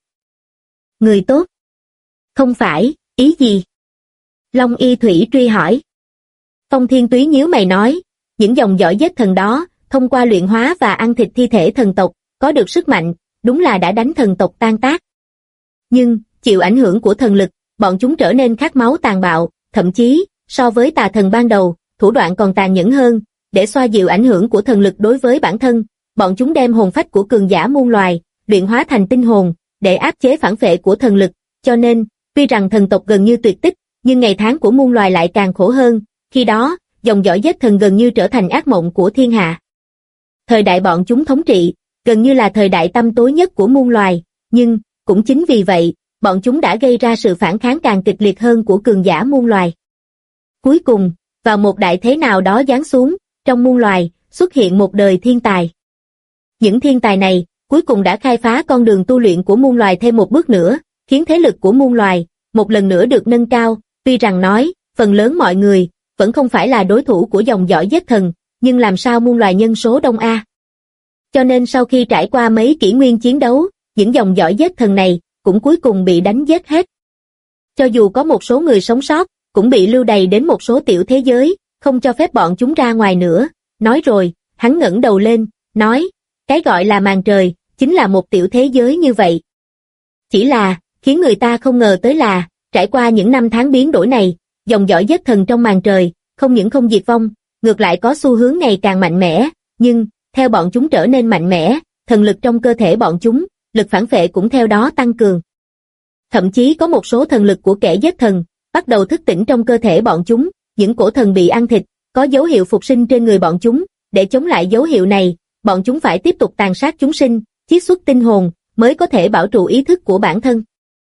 người tốt? Không phải, ý gì? Long Y Thủy truy hỏi. Phong Thiên Túy nhíu mày nói, những dòng dõi giết thần đó, thông qua luyện hóa và ăn thịt thi thể thần tộc, có được sức mạnh, đúng là đã đánh thần tộc tan tác. Nhưng, chịu ảnh hưởng của thần lực, bọn chúng trở nên khát máu tàn bạo, thậm chí, so với tà thần ban đầu, thủ đoạn còn tàn nhẫn hơn, để xoa dịu ảnh hưởng của thần lực đối với bản thân, bọn chúng đem hồn phách của cường giả muôn loài, luyện hóa thành tinh hồn, để áp chế phản phệ của thần lực, cho nên, tuy rằng thần tộc gần như tuyệt tích, nhưng ngày tháng của muôn loài lại càng khổ hơn, khi đó, dòng dõi giết thần gần như trở thành ác mộng của thiên hạ. Thời đại bọn chúng thống trị, gần như là thời đại tăm tối nhất của muôn loài, nhưng, cũng chính vì vậy, bọn chúng đã gây ra sự phản kháng càng kịch liệt hơn của cường giả muôn loài. Cuối cùng, vào một đại thế nào đó giáng xuống, trong muôn loài, xuất hiện một đời thiên tài. Những thiên tài này, cuối cùng đã khai phá con đường tu luyện của muôn loài thêm một bước nữa, khiến thế lực của muôn loài, một lần nữa được nâng cao, tuy rằng nói, phần lớn mọi người, vẫn không phải là đối thủ của dòng dõi giết thần, nhưng làm sao muôn loài nhân số đông a. Cho nên sau khi trải qua mấy kỷ nguyên chiến đấu, những dòng dõi giết thần này, cũng cuối cùng bị đánh giết hết. Cho dù có một số người sống sót, cũng bị lưu đày đến một số tiểu thế giới, không cho phép bọn chúng ra ngoài nữa. Nói rồi, hắn ngẩng đầu lên, nói, cái gọi là màn trời, chính là một tiểu thế giới như vậy. Chỉ là, khiến người ta không ngờ tới là, trải qua những năm tháng biến đổi này, dòng dõi giết thần trong màn trời, không những không diệt vong, ngược lại có xu hướng ngày càng mạnh mẽ, nhưng, theo bọn chúng trở nên mạnh mẽ, thần lực trong cơ thể bọn chúng, lực phản phệ cũng theo đó tăng cường. Thậm chí có một số thần lực của kẻ giết thần, bắt đầu thức tỉnh trong cơ thể bọn chúng, những cổ thần bị ăn thịt, có dấu hiệu phục sinh trên người bọn chúng, để chống lại dấu hiệu này, bọn chúng phải tiếp tục tàn sát chúng sinh, chiết xuất tinh hồn, mới có thể bảo trụ ý thức của bản thân.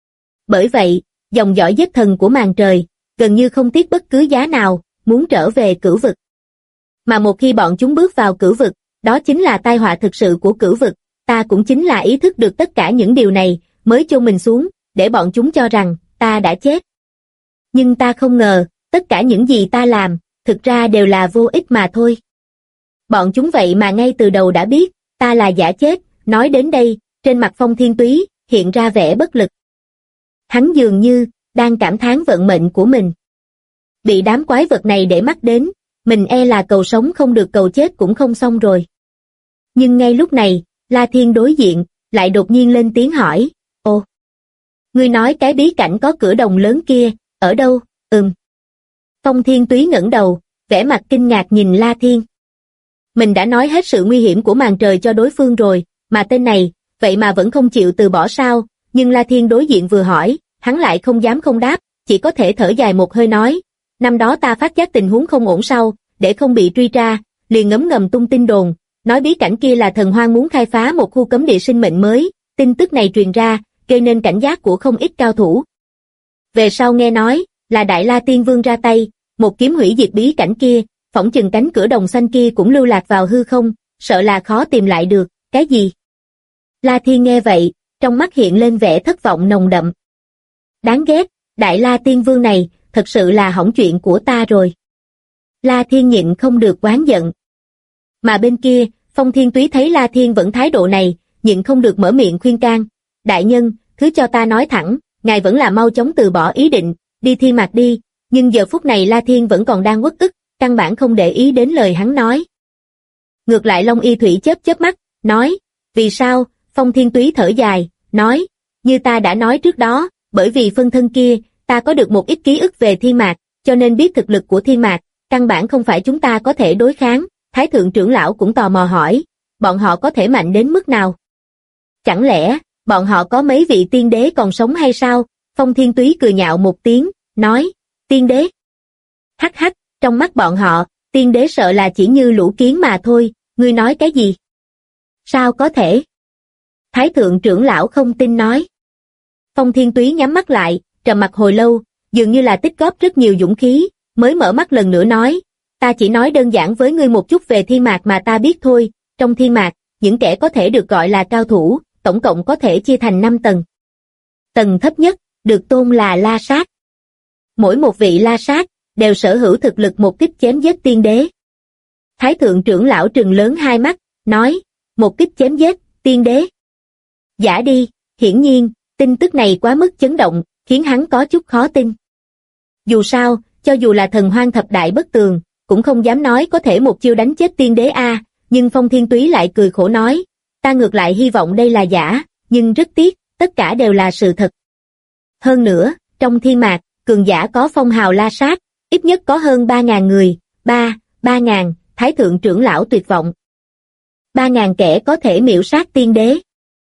Bởi vậy, dòng dõi giết thần của màn trời, gần như không tiếc bất cứ giá nào, muốn trở về cửu vực. Mà một khi bọn chúng bước vào cửu vực, đó chính là tai họa thực sự của cửu vực, ta cũng chính là ý thức được tất cả những điều này, mới chôn mình xuống, để bọn chúng cho rằng, ta đã chết. Nhưng ta không ngờ, tất cả những gì ta làm, thực ra đều là vô ích mà thôi. Bọn chúng vậy mà ngay từ đầu đã biết, ta là giả chết, nói đến đây, trên mặt Phong Thiên Túy, hiện ra vẻ bất lực. Hắn dường như, đang cảm thán vận mệnh của mình. Bị đám quái vật này để mắt đến, mình e là cầu sống không được cầu chết cũng không xong rồi. Nhưng ngay lúc này, La Thiên đối diện, lại đột nhiên lên tiếng hỏi, ô, ngươi nói cái bí cảnh có cửa đồng lớn kia, ở đâu? Phong Thiên Túy ngẩng đầu, vẻ mặt kinh ngạc nhìn La Thiên. Mình đã nói hết sự nguy hiểm của màn trời cho đối phương rồi, mà tên này, vậy mà vẫn không chịu từ bỏ sao, nhưng La Thiên đối diện vừa hỏi, hắn lại không dám không đáp, chỉ có thể thở dài một hơi nói, năm đó ta phát giác tình huống không ổn sau, để không bị truy tra, liền ngấm ngầm tung tin đồn, nói bí cảnh kia là thần hoang muốn khai phá một khu cấm địa sinh mệnh mới, tin tức này truyền ra, gây nên cảnh giác của không ít cao thủ. Về sau nghe nói, là Đại La Tiên Vương ra tay, một kiếm hủy diệt bí cảnh kia, phỏng chừng cánh cửa đồng xanh kia cũng lưu lạc vào hư không, sợ là khó tìm lại được, cái gì? La Thiên nghe vậy, trong mắt hiện lên vẻ thất vọng nồng đậm. Đáng ghét, Đại La Tiên Vương này, thật sự là hỏng chuyện của ta rồi. La Thiên nhịn không được oán giận. Mà bên kia, Phong Thiên Túy thấy La Thiên vẫn thái độ này, nhịn không được mở miệng khuyên can. Đại nhân, thứ cho ta nói thẳng, ngài vẫn là mau chóng từ bỏ ý định, đi thi mạc đi, nhưng giờ phút này La Thiên vẫn còn đang uất ức, căn bản không để ý đến lời hắn nói. Ngược lại Long Y Thủy chớp chớp mắt, nói, vì sao? Phong Thiên Túy thở dài, nói, như ta đã nói trước đó, bởi vì phân thân kia, ta có được một ít ký ức về thi mạc, cho nên biết thực lực của thi mạc, căn bản không phải chúng ta có thể đối kháng. Thái thượng trưởng lão cũng tò mò hỏi, bọn họ có thể mạnh đến mức nào? Chẳng lẽ, bọn họ có mấy vị tiên đế còn sống hay sao? Phong Thiên Túy cười nhạo một tiếng, nói, tiên đế. Hắc hắc, trong mắt bọn họ, tiên đế sợ là chỉ như lũ kiến mà thôi, ngươi nói cái gì? Sao có thể? Thái thượng trưởng lão không tin nói. Phong Thiên Túy nhắm mắt lại, trầm mặc hồi lâu, dường như là tích góp rất nhiều dũng khí, mới mở mắt lần nữa nói, ta chỉ nói đơn giản với ngươi một chút về thi mạc mà ta biết thôi, trong thi mạc, những kẻ có thể được gọi là cao thủ, tổng cộng có thể chia thành 5 tầng. Tầng thấp nhất, được tôn là La Sát. Mỗi một vị La Sát, đều sở hữu thực lực một kích chém giết tiên đế. Thái thượng trưởng lão trừng lớn hai mắt, nói, một kích chém giết, tiên đế. Giả đi, hiển nhiên, tin tức này quá mức chấn động, khiến hắn có chút khó tin. Dù sao, cho dù là thần hoang thập đại bất tường, cũng không dám nói có thể một chiêu đánh chết tiên đế a, nhưng Phong Thiên Túy lại cười khổ nói, ta ngược lại hy vọng đây là giả, nhưng rất tiếc, tất cả đều là sự thật. Hơn nữa, trong thi mạc, cường giả có phong hào La Sát, ít nhất có hơn 3.000 người, 3.000, Thái thượng trưởng lão tuyệt vọng. 3.000 kẻ có thể miểu sát tiên đế.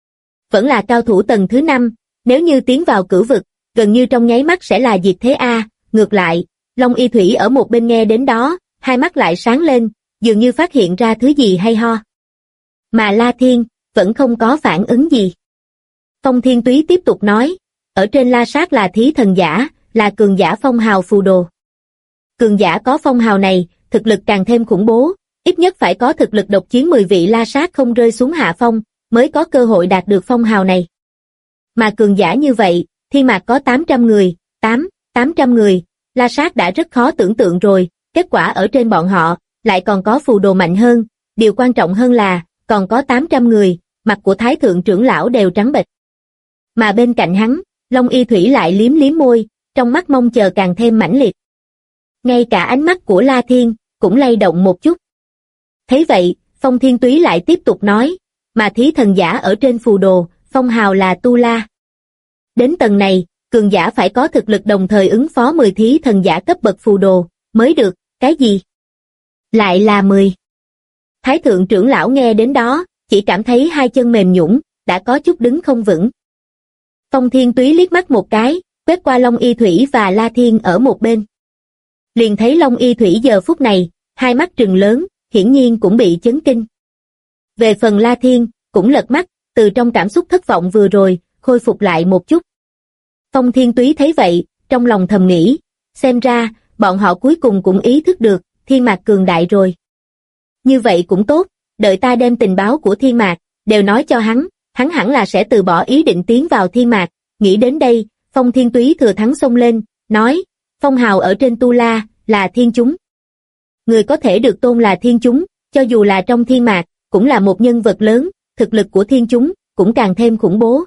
Vẫn là cao thủ tầng thứ 5, nếu như tiến vào cửu vực, gần như trong nháy mắt sẽ là diệt thế a. Ngược lại, Long Y Thủy ở một bên nghe đến đó, hai mắt lại sáng lên, dường như phát hiện ra thứ gì hay ho. Mà La Thiên, vẫn không có phản ứng gì. Phong Thiên Túy tiếp tục nói, ở trên La Sát là thí thần giả, là cường giả phong hào phù đồ. Cường giả có phong hào này, thực lực càng thêm khủng bố, ít nhất phải có thực lực độc chiến 10 vị La Sát không rơi xuống hạ phong, mới có cơ hội đạt được phong hào này. Mà cường giả như vậy, thi mạc có 800 người, 800 người, La Sát đã rất khó tưởng tượng rồi, kết quả ở trên bọn họ, lại còn có phù đồ mạnh hơn, điều quan trọng hơn là, còn có 800 người, mặt của Thái thượng trưởng lão đều trắng bệch. Mà bên cạnh hắn, Long Y Thủy lại liếm liếm môi, trong mắt mong chờ càng thêm mãnh liệt. Ngay cả ánh mắt của La Thiên, cũng lay động một chút. Thấy vậy, Phong Thiên Túy lại tiếp tục nói, mà thí thần giả ở trên phù đồ, phong hào là Tu La. Đến tầng này, cường giả phải có thực lực đồng thời ứng phó 10 thí thần giả cấp bậc phù đồ, mới được, cái gì? Lại là 10. Thái thượng trưởng lão nghe đến đó, chỉ cảm thấy hai chân mềm nhũn, đã có chút đứng không vững. Phong Thiên Túy liếc mắt một cái, quét qua Long Y Thủy và La Thiên ở một bên. Liền thấy Long Y Thủy giờ phút này, hai mắt trừng lớn, hiển nhiên cũng bị chấn kinh. Về phần La Thiên, cũng lật mắt, từ trong cảm xúc thất vọng vừa rồi, khôi phục lại một chút. Phong Thiên Túy thấy vậy, trong lòng thầm nghĩ, xem ra, bọn họ cuối cùng cũng ý thức được, Thiên Mạc cường đại rồi. Như vậy cũng tốt, đợi ta đem tình báo của Thiên Mạc, đều nói cho hắn hẳn là sẽ từ bỏ ý định tiến vào Thiên Mạc. Nghĩ đến đây, Phong Thiên Túy thừa thắng xông lên, nói, phong hào ở trên Tu La, là thiên chúng. Người có thể được tôn là thiên chúng, cho dù là trong Thiên Mạc, cũng là một nhân vật lớn, thực lực của thiên chúng, cũng càng thêm khủng bố.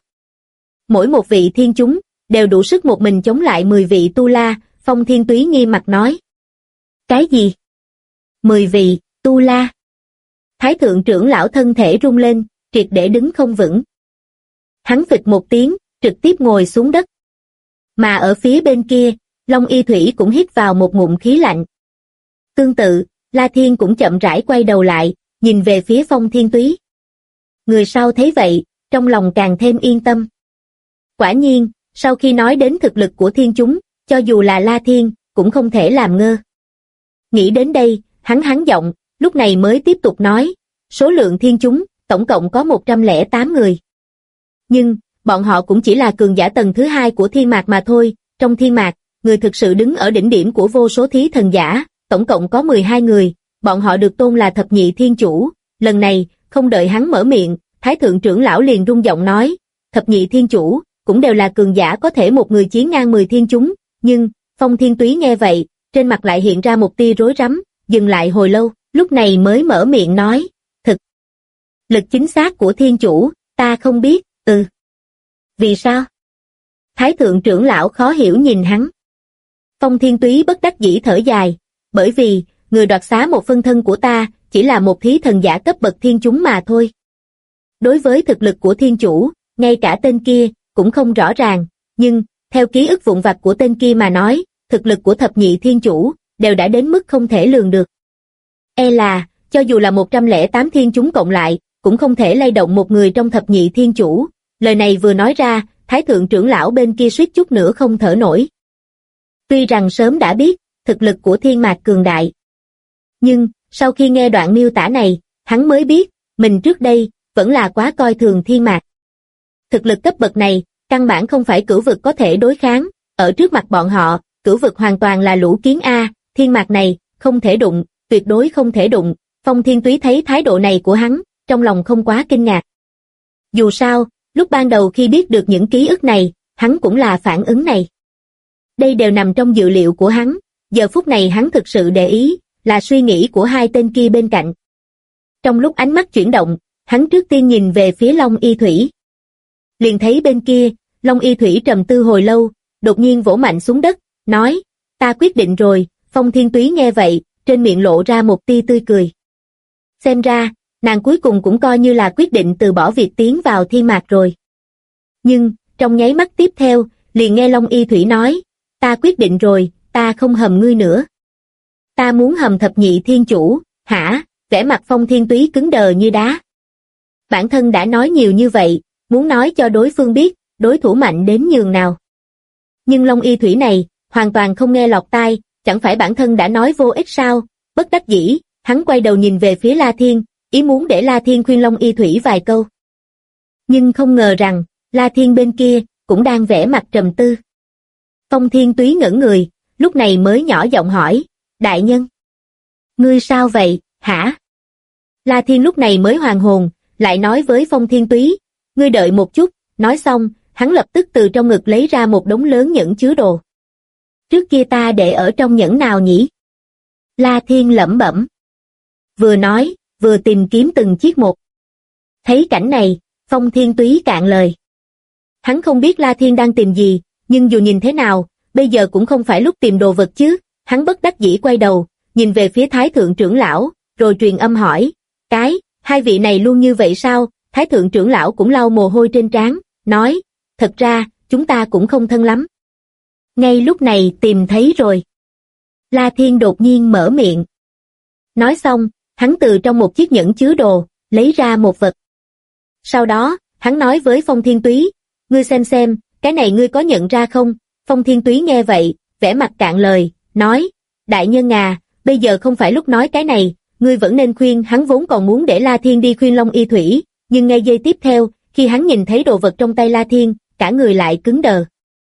Mỗi một vị thiên chúng, đều đủ sức một mình chống lại 10 vị Tu La, Phong Thiên Túy nghiêm mặt nói. Cái gì? 10 vị, Tu La. Thái thượng trưởng lão thân thể rung lên, triệt để đứng không vững. Hắn phịch một tiếng, trực tiếp ngồi xuống đất. Mà ở phía bên kia, Long Y Thủy cũng hít vào một ngụm khí lạnh. Tương tự, La Thiên cũng chậm rãi quay đầu lại, nhìn về phía Phong Thiên Túy. Người sau thấy vậy, trong lòng càng thêm yên tâm. Quả nhiên, sau khi nói đến thực lực của thiên chúng, cho dù là La Thiên, cũng không thể làm ngơ. Nghĩ đến đây, hắn giọng, lúc này mới tiếp tục nói, số lượng thiên chúng, tổng cộng có 108 người. Nhưng, bọn họ cũng chỉ là cường giả tầng thứ 2 của Thiên Mạc mà thôi, trong Thiên Mạc, người thực sự đứng ở đỉnh điểm của vô số thí thần giả, tổng cộng có 12 người, bọn họ được tôn là thập nhị thiên chủ. Lần này, không đợi hắn mở miệng, Thái thượng trưởng lão liền rung giọng nói, thập nhị thiên chủ, cũng đều là cường giả có thể một người chiến ngang 10 thiên chúng, nhưng, Phong Thiên Túy nghe vậy, trên mặt lại hiện ra một tia rối rắm, dừng lại hồi lâu, lúc này mới mở miệng nói, thực lực chính xác của thiên chủ, ta không biết, Vì sao? Thái thượng trưởng lão khó hiểu nhìn hắn. Phong Thiên Túy bất đắc dĩ thở dài, bởi vì, người đoạt xá một phân thân của ta, chỉ là một thí thần giả cấp bậc thiên chúng mà thôi. Đối với thực lực của thiên chủ, ngay cả tên kia, cũng không rõ ràng, nhưng, theo ký ức vụn vặt của tên kia mà nói, thực lực của thập nhị thiên chủ, đều đã đến mức không thể lường được. E là, cho dù là 108 thiên chúng cộng lại, cũng không thể lay động một người trong thập nhị thiên chủ. Lời này vừa nói ra, Thái thượng trưởng lão bên kia suýt chút nữa không thở nổi. Tuy rằng sớm đã biết, thực lực của thiên mạc cường đại. Nhưng, sau khi nghe đoạn miêu tả này, hắn mới biết, mình trước đây, vẫn là quá coi thường thiên mạc. Thực lực cấp bậc này, căn bản không phải cửu vực có thể đối kháng, ở trước mặt bọn họ, cửu vực hoàn toàn là lũ kiến A, thiên mạc này, không thể đụng, tuyệt đối không thể đụng. Phong Thiên Túy thấy thái độ này của hắn, trong lòng không quá kinh ngạc. Dù sao, lúc ban đầu khi biết được những ký ức này, hắn cũng là phản ứng này. Đây đều nằm trong dự liệu của hắn, giờ phút này hắn thực sự để ý, là suy nghĩ của hai tên kia bên cạnh. Trong lúc ánh mắt chuyển động, hắn trước tiên nhìn về phía Long Y Thủy. Liền thấy bên kia, Long Y Thủy trầm tư hồi lâu, đột nhiên vỗ mạnh xuống đất, nói, ta quyết định rồi. Phong Thiên Túy nghe vậy, trên miệng lộ ra một tia tươi cười. Xem ra, nàng cuối cùng cũng coi như là quyết định từ bỏ việc tiến vào thiên mạc rồi. Nhưng, trong nháy mắt tiếp theo, liền nghe Long Y Thủy nói, ta quyết định rồi, ta không hầm ngươi nữa. Ta muốn hầm thập nhị thiên chủ, hả? Vẻ mặt Phong Thiên Túy cứng đờ như đá. Bản thân đã nói nhiều như vậy, muốn nói cho đối phương biết, đối thủ mạnh đến nhường nào. Nhưng Long Y Thủy này, hoàn toàn không nghe lọt tai, chẳng phải bản thân đã nói vô ích sao? Bất đắc dĩ, hắn quay đầu nhìn về phía La Thiên, ý muốn để La Thiên khuyên Long Y Thủy vài câu. Nhưng không ngờ rằng, La Thiên bên kia, cũng đang vẻ mặt trầm tư. Phong Thiên Túy ngẩn người, lúc này mới nhỏ giọng hỏi, đại nhân. Ngươi sao vậy, hả? La Thiên lúc này mới hoàn hồn, lại nói với Phong Thiên Túy, ngươi đợi một chút, nói xong, hắn lập tức từ trong ngực lấy ra một đống lớn nhẫn chứa đồ. Trước kia ta để ở trong nhẫn nào nhỉ? La Thiên lẩm bẩm. Vừa nói, vừa tìm kiếm từng chiếc một. Thấy cảnh này, Phong Thiên Túy cạn lời. Hắn không biết La Thiên đang tìm gì, nhưng dù nhìn thế nào, bây giờ cũng không phải lúc tìm đồ vật chứ. Hắn bất đắc dĩ quay đầu, nhìn về phía Thái thượng trưởng lão, rồi truyền âm hỏi, hai vị này luôn như vậy sao? Thái thượng trưởng lão cũng lau mồ hôi trên trán, nói, thật ra, chúng ta cũng không thân lắm. Ngay lúc này tìm thấy rồi. La Thiên đột nhiên mở miệng. Nói xong, hắn từ trong một chiếc nhẫn chứa đồ, lấy ra một vật. Sau đó, hắn nói với Phong Thiên Túy, ngươi xem, cái này ngươi có nhận ra không? Phong Thiên Túy nghe vậy, vẻ mặt cạn lời, nói, đại nhân à, bây giờ không phải lúc nói cái này, ngươi vẫn nên khuyên. Hắn vốn còn muốn để La Thiên đi khuyên Long Y Thủy, nhưng ngay giây tiếp theo, khi hắn nhìn thấy đồ vật trong tay La Thiên, cả người lại cứng đờ.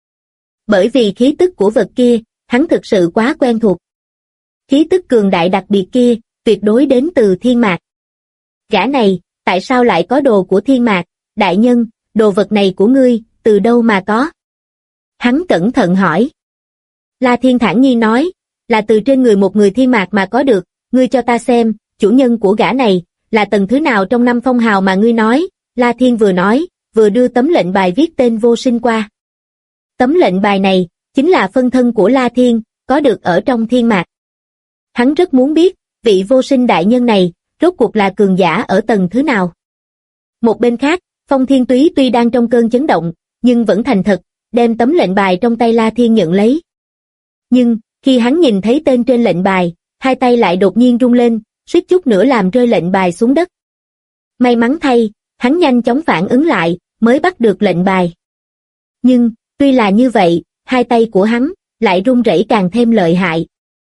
Bởi vì khí tức của vật kia, hắn thực sự quá quen thuộc. Khí tức cường đại đặc biệt kia, tuyệt đối đến từ thiên mạc. Gã này, tại sao lại có đồ của thiên mạc? Đại nhân, đồ vật này của ngươi, từ đâu mà có? Hắn cẩn thận hỏi. La Thiên thản nhiên nói, là từ trên người một người thiên mạc mà có được, ngươi cho ta xem, chủ nhân của gã này, là tầng thứ nào trong 5 phong hào mà ngươi nói? La Thiên vừa nói, vừa đưa tấm lệnh bài viết tên Vô Sinh qua. Tấm lệnh bài này, chính là phân thân của La Thiên, có được ở trong thiên mạc. Hắn rất muốn biết, vị Vô Sinh đại nhân này, rốt cuộc là cường giả ở tầng thứ nào. Một bên khác, Phong Thiên Túy tuy đang trong cơn chấn động, nhưng vẫn thành thật, đem tấm lệnh bài trong tay La Thiên nhận lấy. Nhưng, khi hắn nhìn thấy tên trên lệnh bài, hai tay lại đột nhiên rung lên, suýt chút nữa làm rơi lệnh bài xuống đất. May mắn thay, hắn nhanh chóng phản ứng lại, mới bắt được lệnh bài. Nhưng, tuy là như vậy, hai tay của hắn, lại run rẩy càng thêm lợi hại.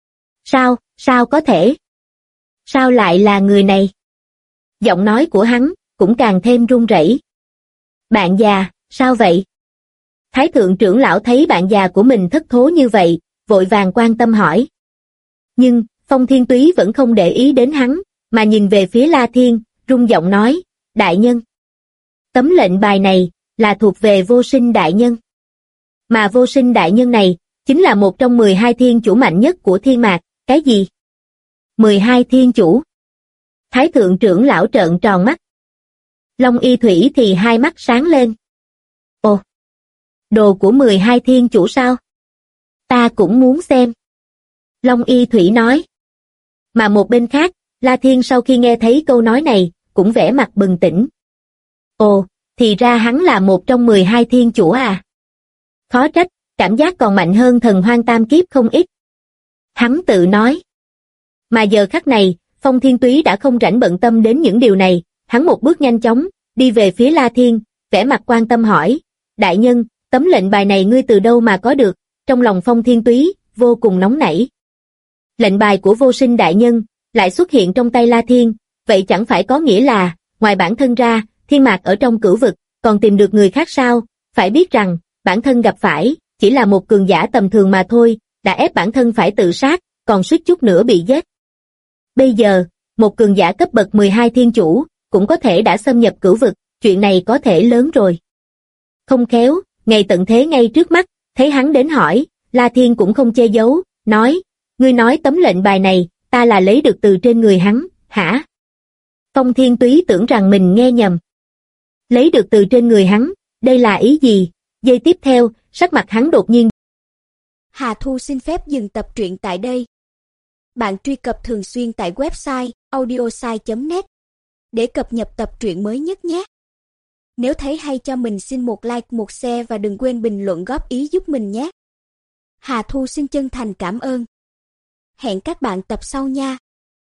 Sao có thể? Sao lại là người này? Giọng nói của hắn, cũng càng thêm run rẩy. Bạn già, sao vậy? Thái thượng trưởng lão thấy bạn già của mình thất thố như vậy, vội vàng quan tâm hỏi. Nhưng, Phong Thiên Túy vẫn không để ý đến hắn, mà nhìn về phía La Thiên, rung giọng nói, đại nhân. Tấm lệnh bài này, là thuộc về Vô Sinh Đại Nhân. Mà Vô Sinh Đại Nhân này, chính là một trong 12 thiên chủ mạnh nhất của thiên mạc. Cái gì? 12 thiên chủ? Thái thượng trưởng lão trợn tròn mắt. Long Y Thủy thì hai mắt sáng lên. Ồ! Đồ của 12 thiên chủ sao? Ta cũng muốn xem. Long Y Thủy nói. Mà một bên khác, La Thiên sau khi nghe thấy câu nói này, cũng vẻ mặt bừng tỉnh. Ồ, thì ra hắn là một trong 12 thiên chủ à? Khó trách, cảm giác còn mạnh hơn thần hoang tam kiếp không ít. Hắn tự nói. Mà giờ khắc này, Phong Thiên Túy đã không rảnh bận tâm đến những điều này, hắn một bước nhanh chóng, đi về phía La Thiên, vẻ mặt quan tâm hỏi, đại nhân, tấm lệnh bài này ngươi từ đâu mà có được? Trong lòng Phong Thiên Túy, vô cùng nóng nảy. Lệnh bài của Vô Sinh Đại Nhân, lại xuất hiện trong tay La Thiên, vậy chẳng phải có nghĩa là, ngoài bản thân ra, thiên mạc ở trong cửu vực, còn tìm được người khác sao? Phải biết rằng, bản thân gặp phải, chỉ là một cường giả tầm thường mà thôi, đã ép bản thân phải tự sát, còn suýt chút nữa bị giết. Bây giờ, một cường giả cấp bậc 12 thiên chủ, cũng có thể đã xâm nhập cửu vực, chuyện này có thể lớn rồi. Không khéo, ngày tận thế ngay trước mắt, thấy hắn đến hỏi, La Thiên cũng không che giấu, nói, ngươi nói tấm lệnh bài này, ta là lấy được từ trên người hắn, hả? Phong Thiên Túy tưởng rằng mình nghe nhầm. Lấy được từ trên người hắn, đây là ý gì? Giây tiếp theo, sắc mặt hắn đột nhiên. Hà Thu xin phép dừng tập truyện tại đây. Bạn truy cập thường xuyên tại website audiosai.net để cập nhật tập truyện mới nhất nhé. Nếu thấy hay cho mình xin một like, một share và đừng quên bình luận góp ý giúp mình nhé. Hà Thu xin chân thành cảm ơn. Hẹn các bạn tập sau nha.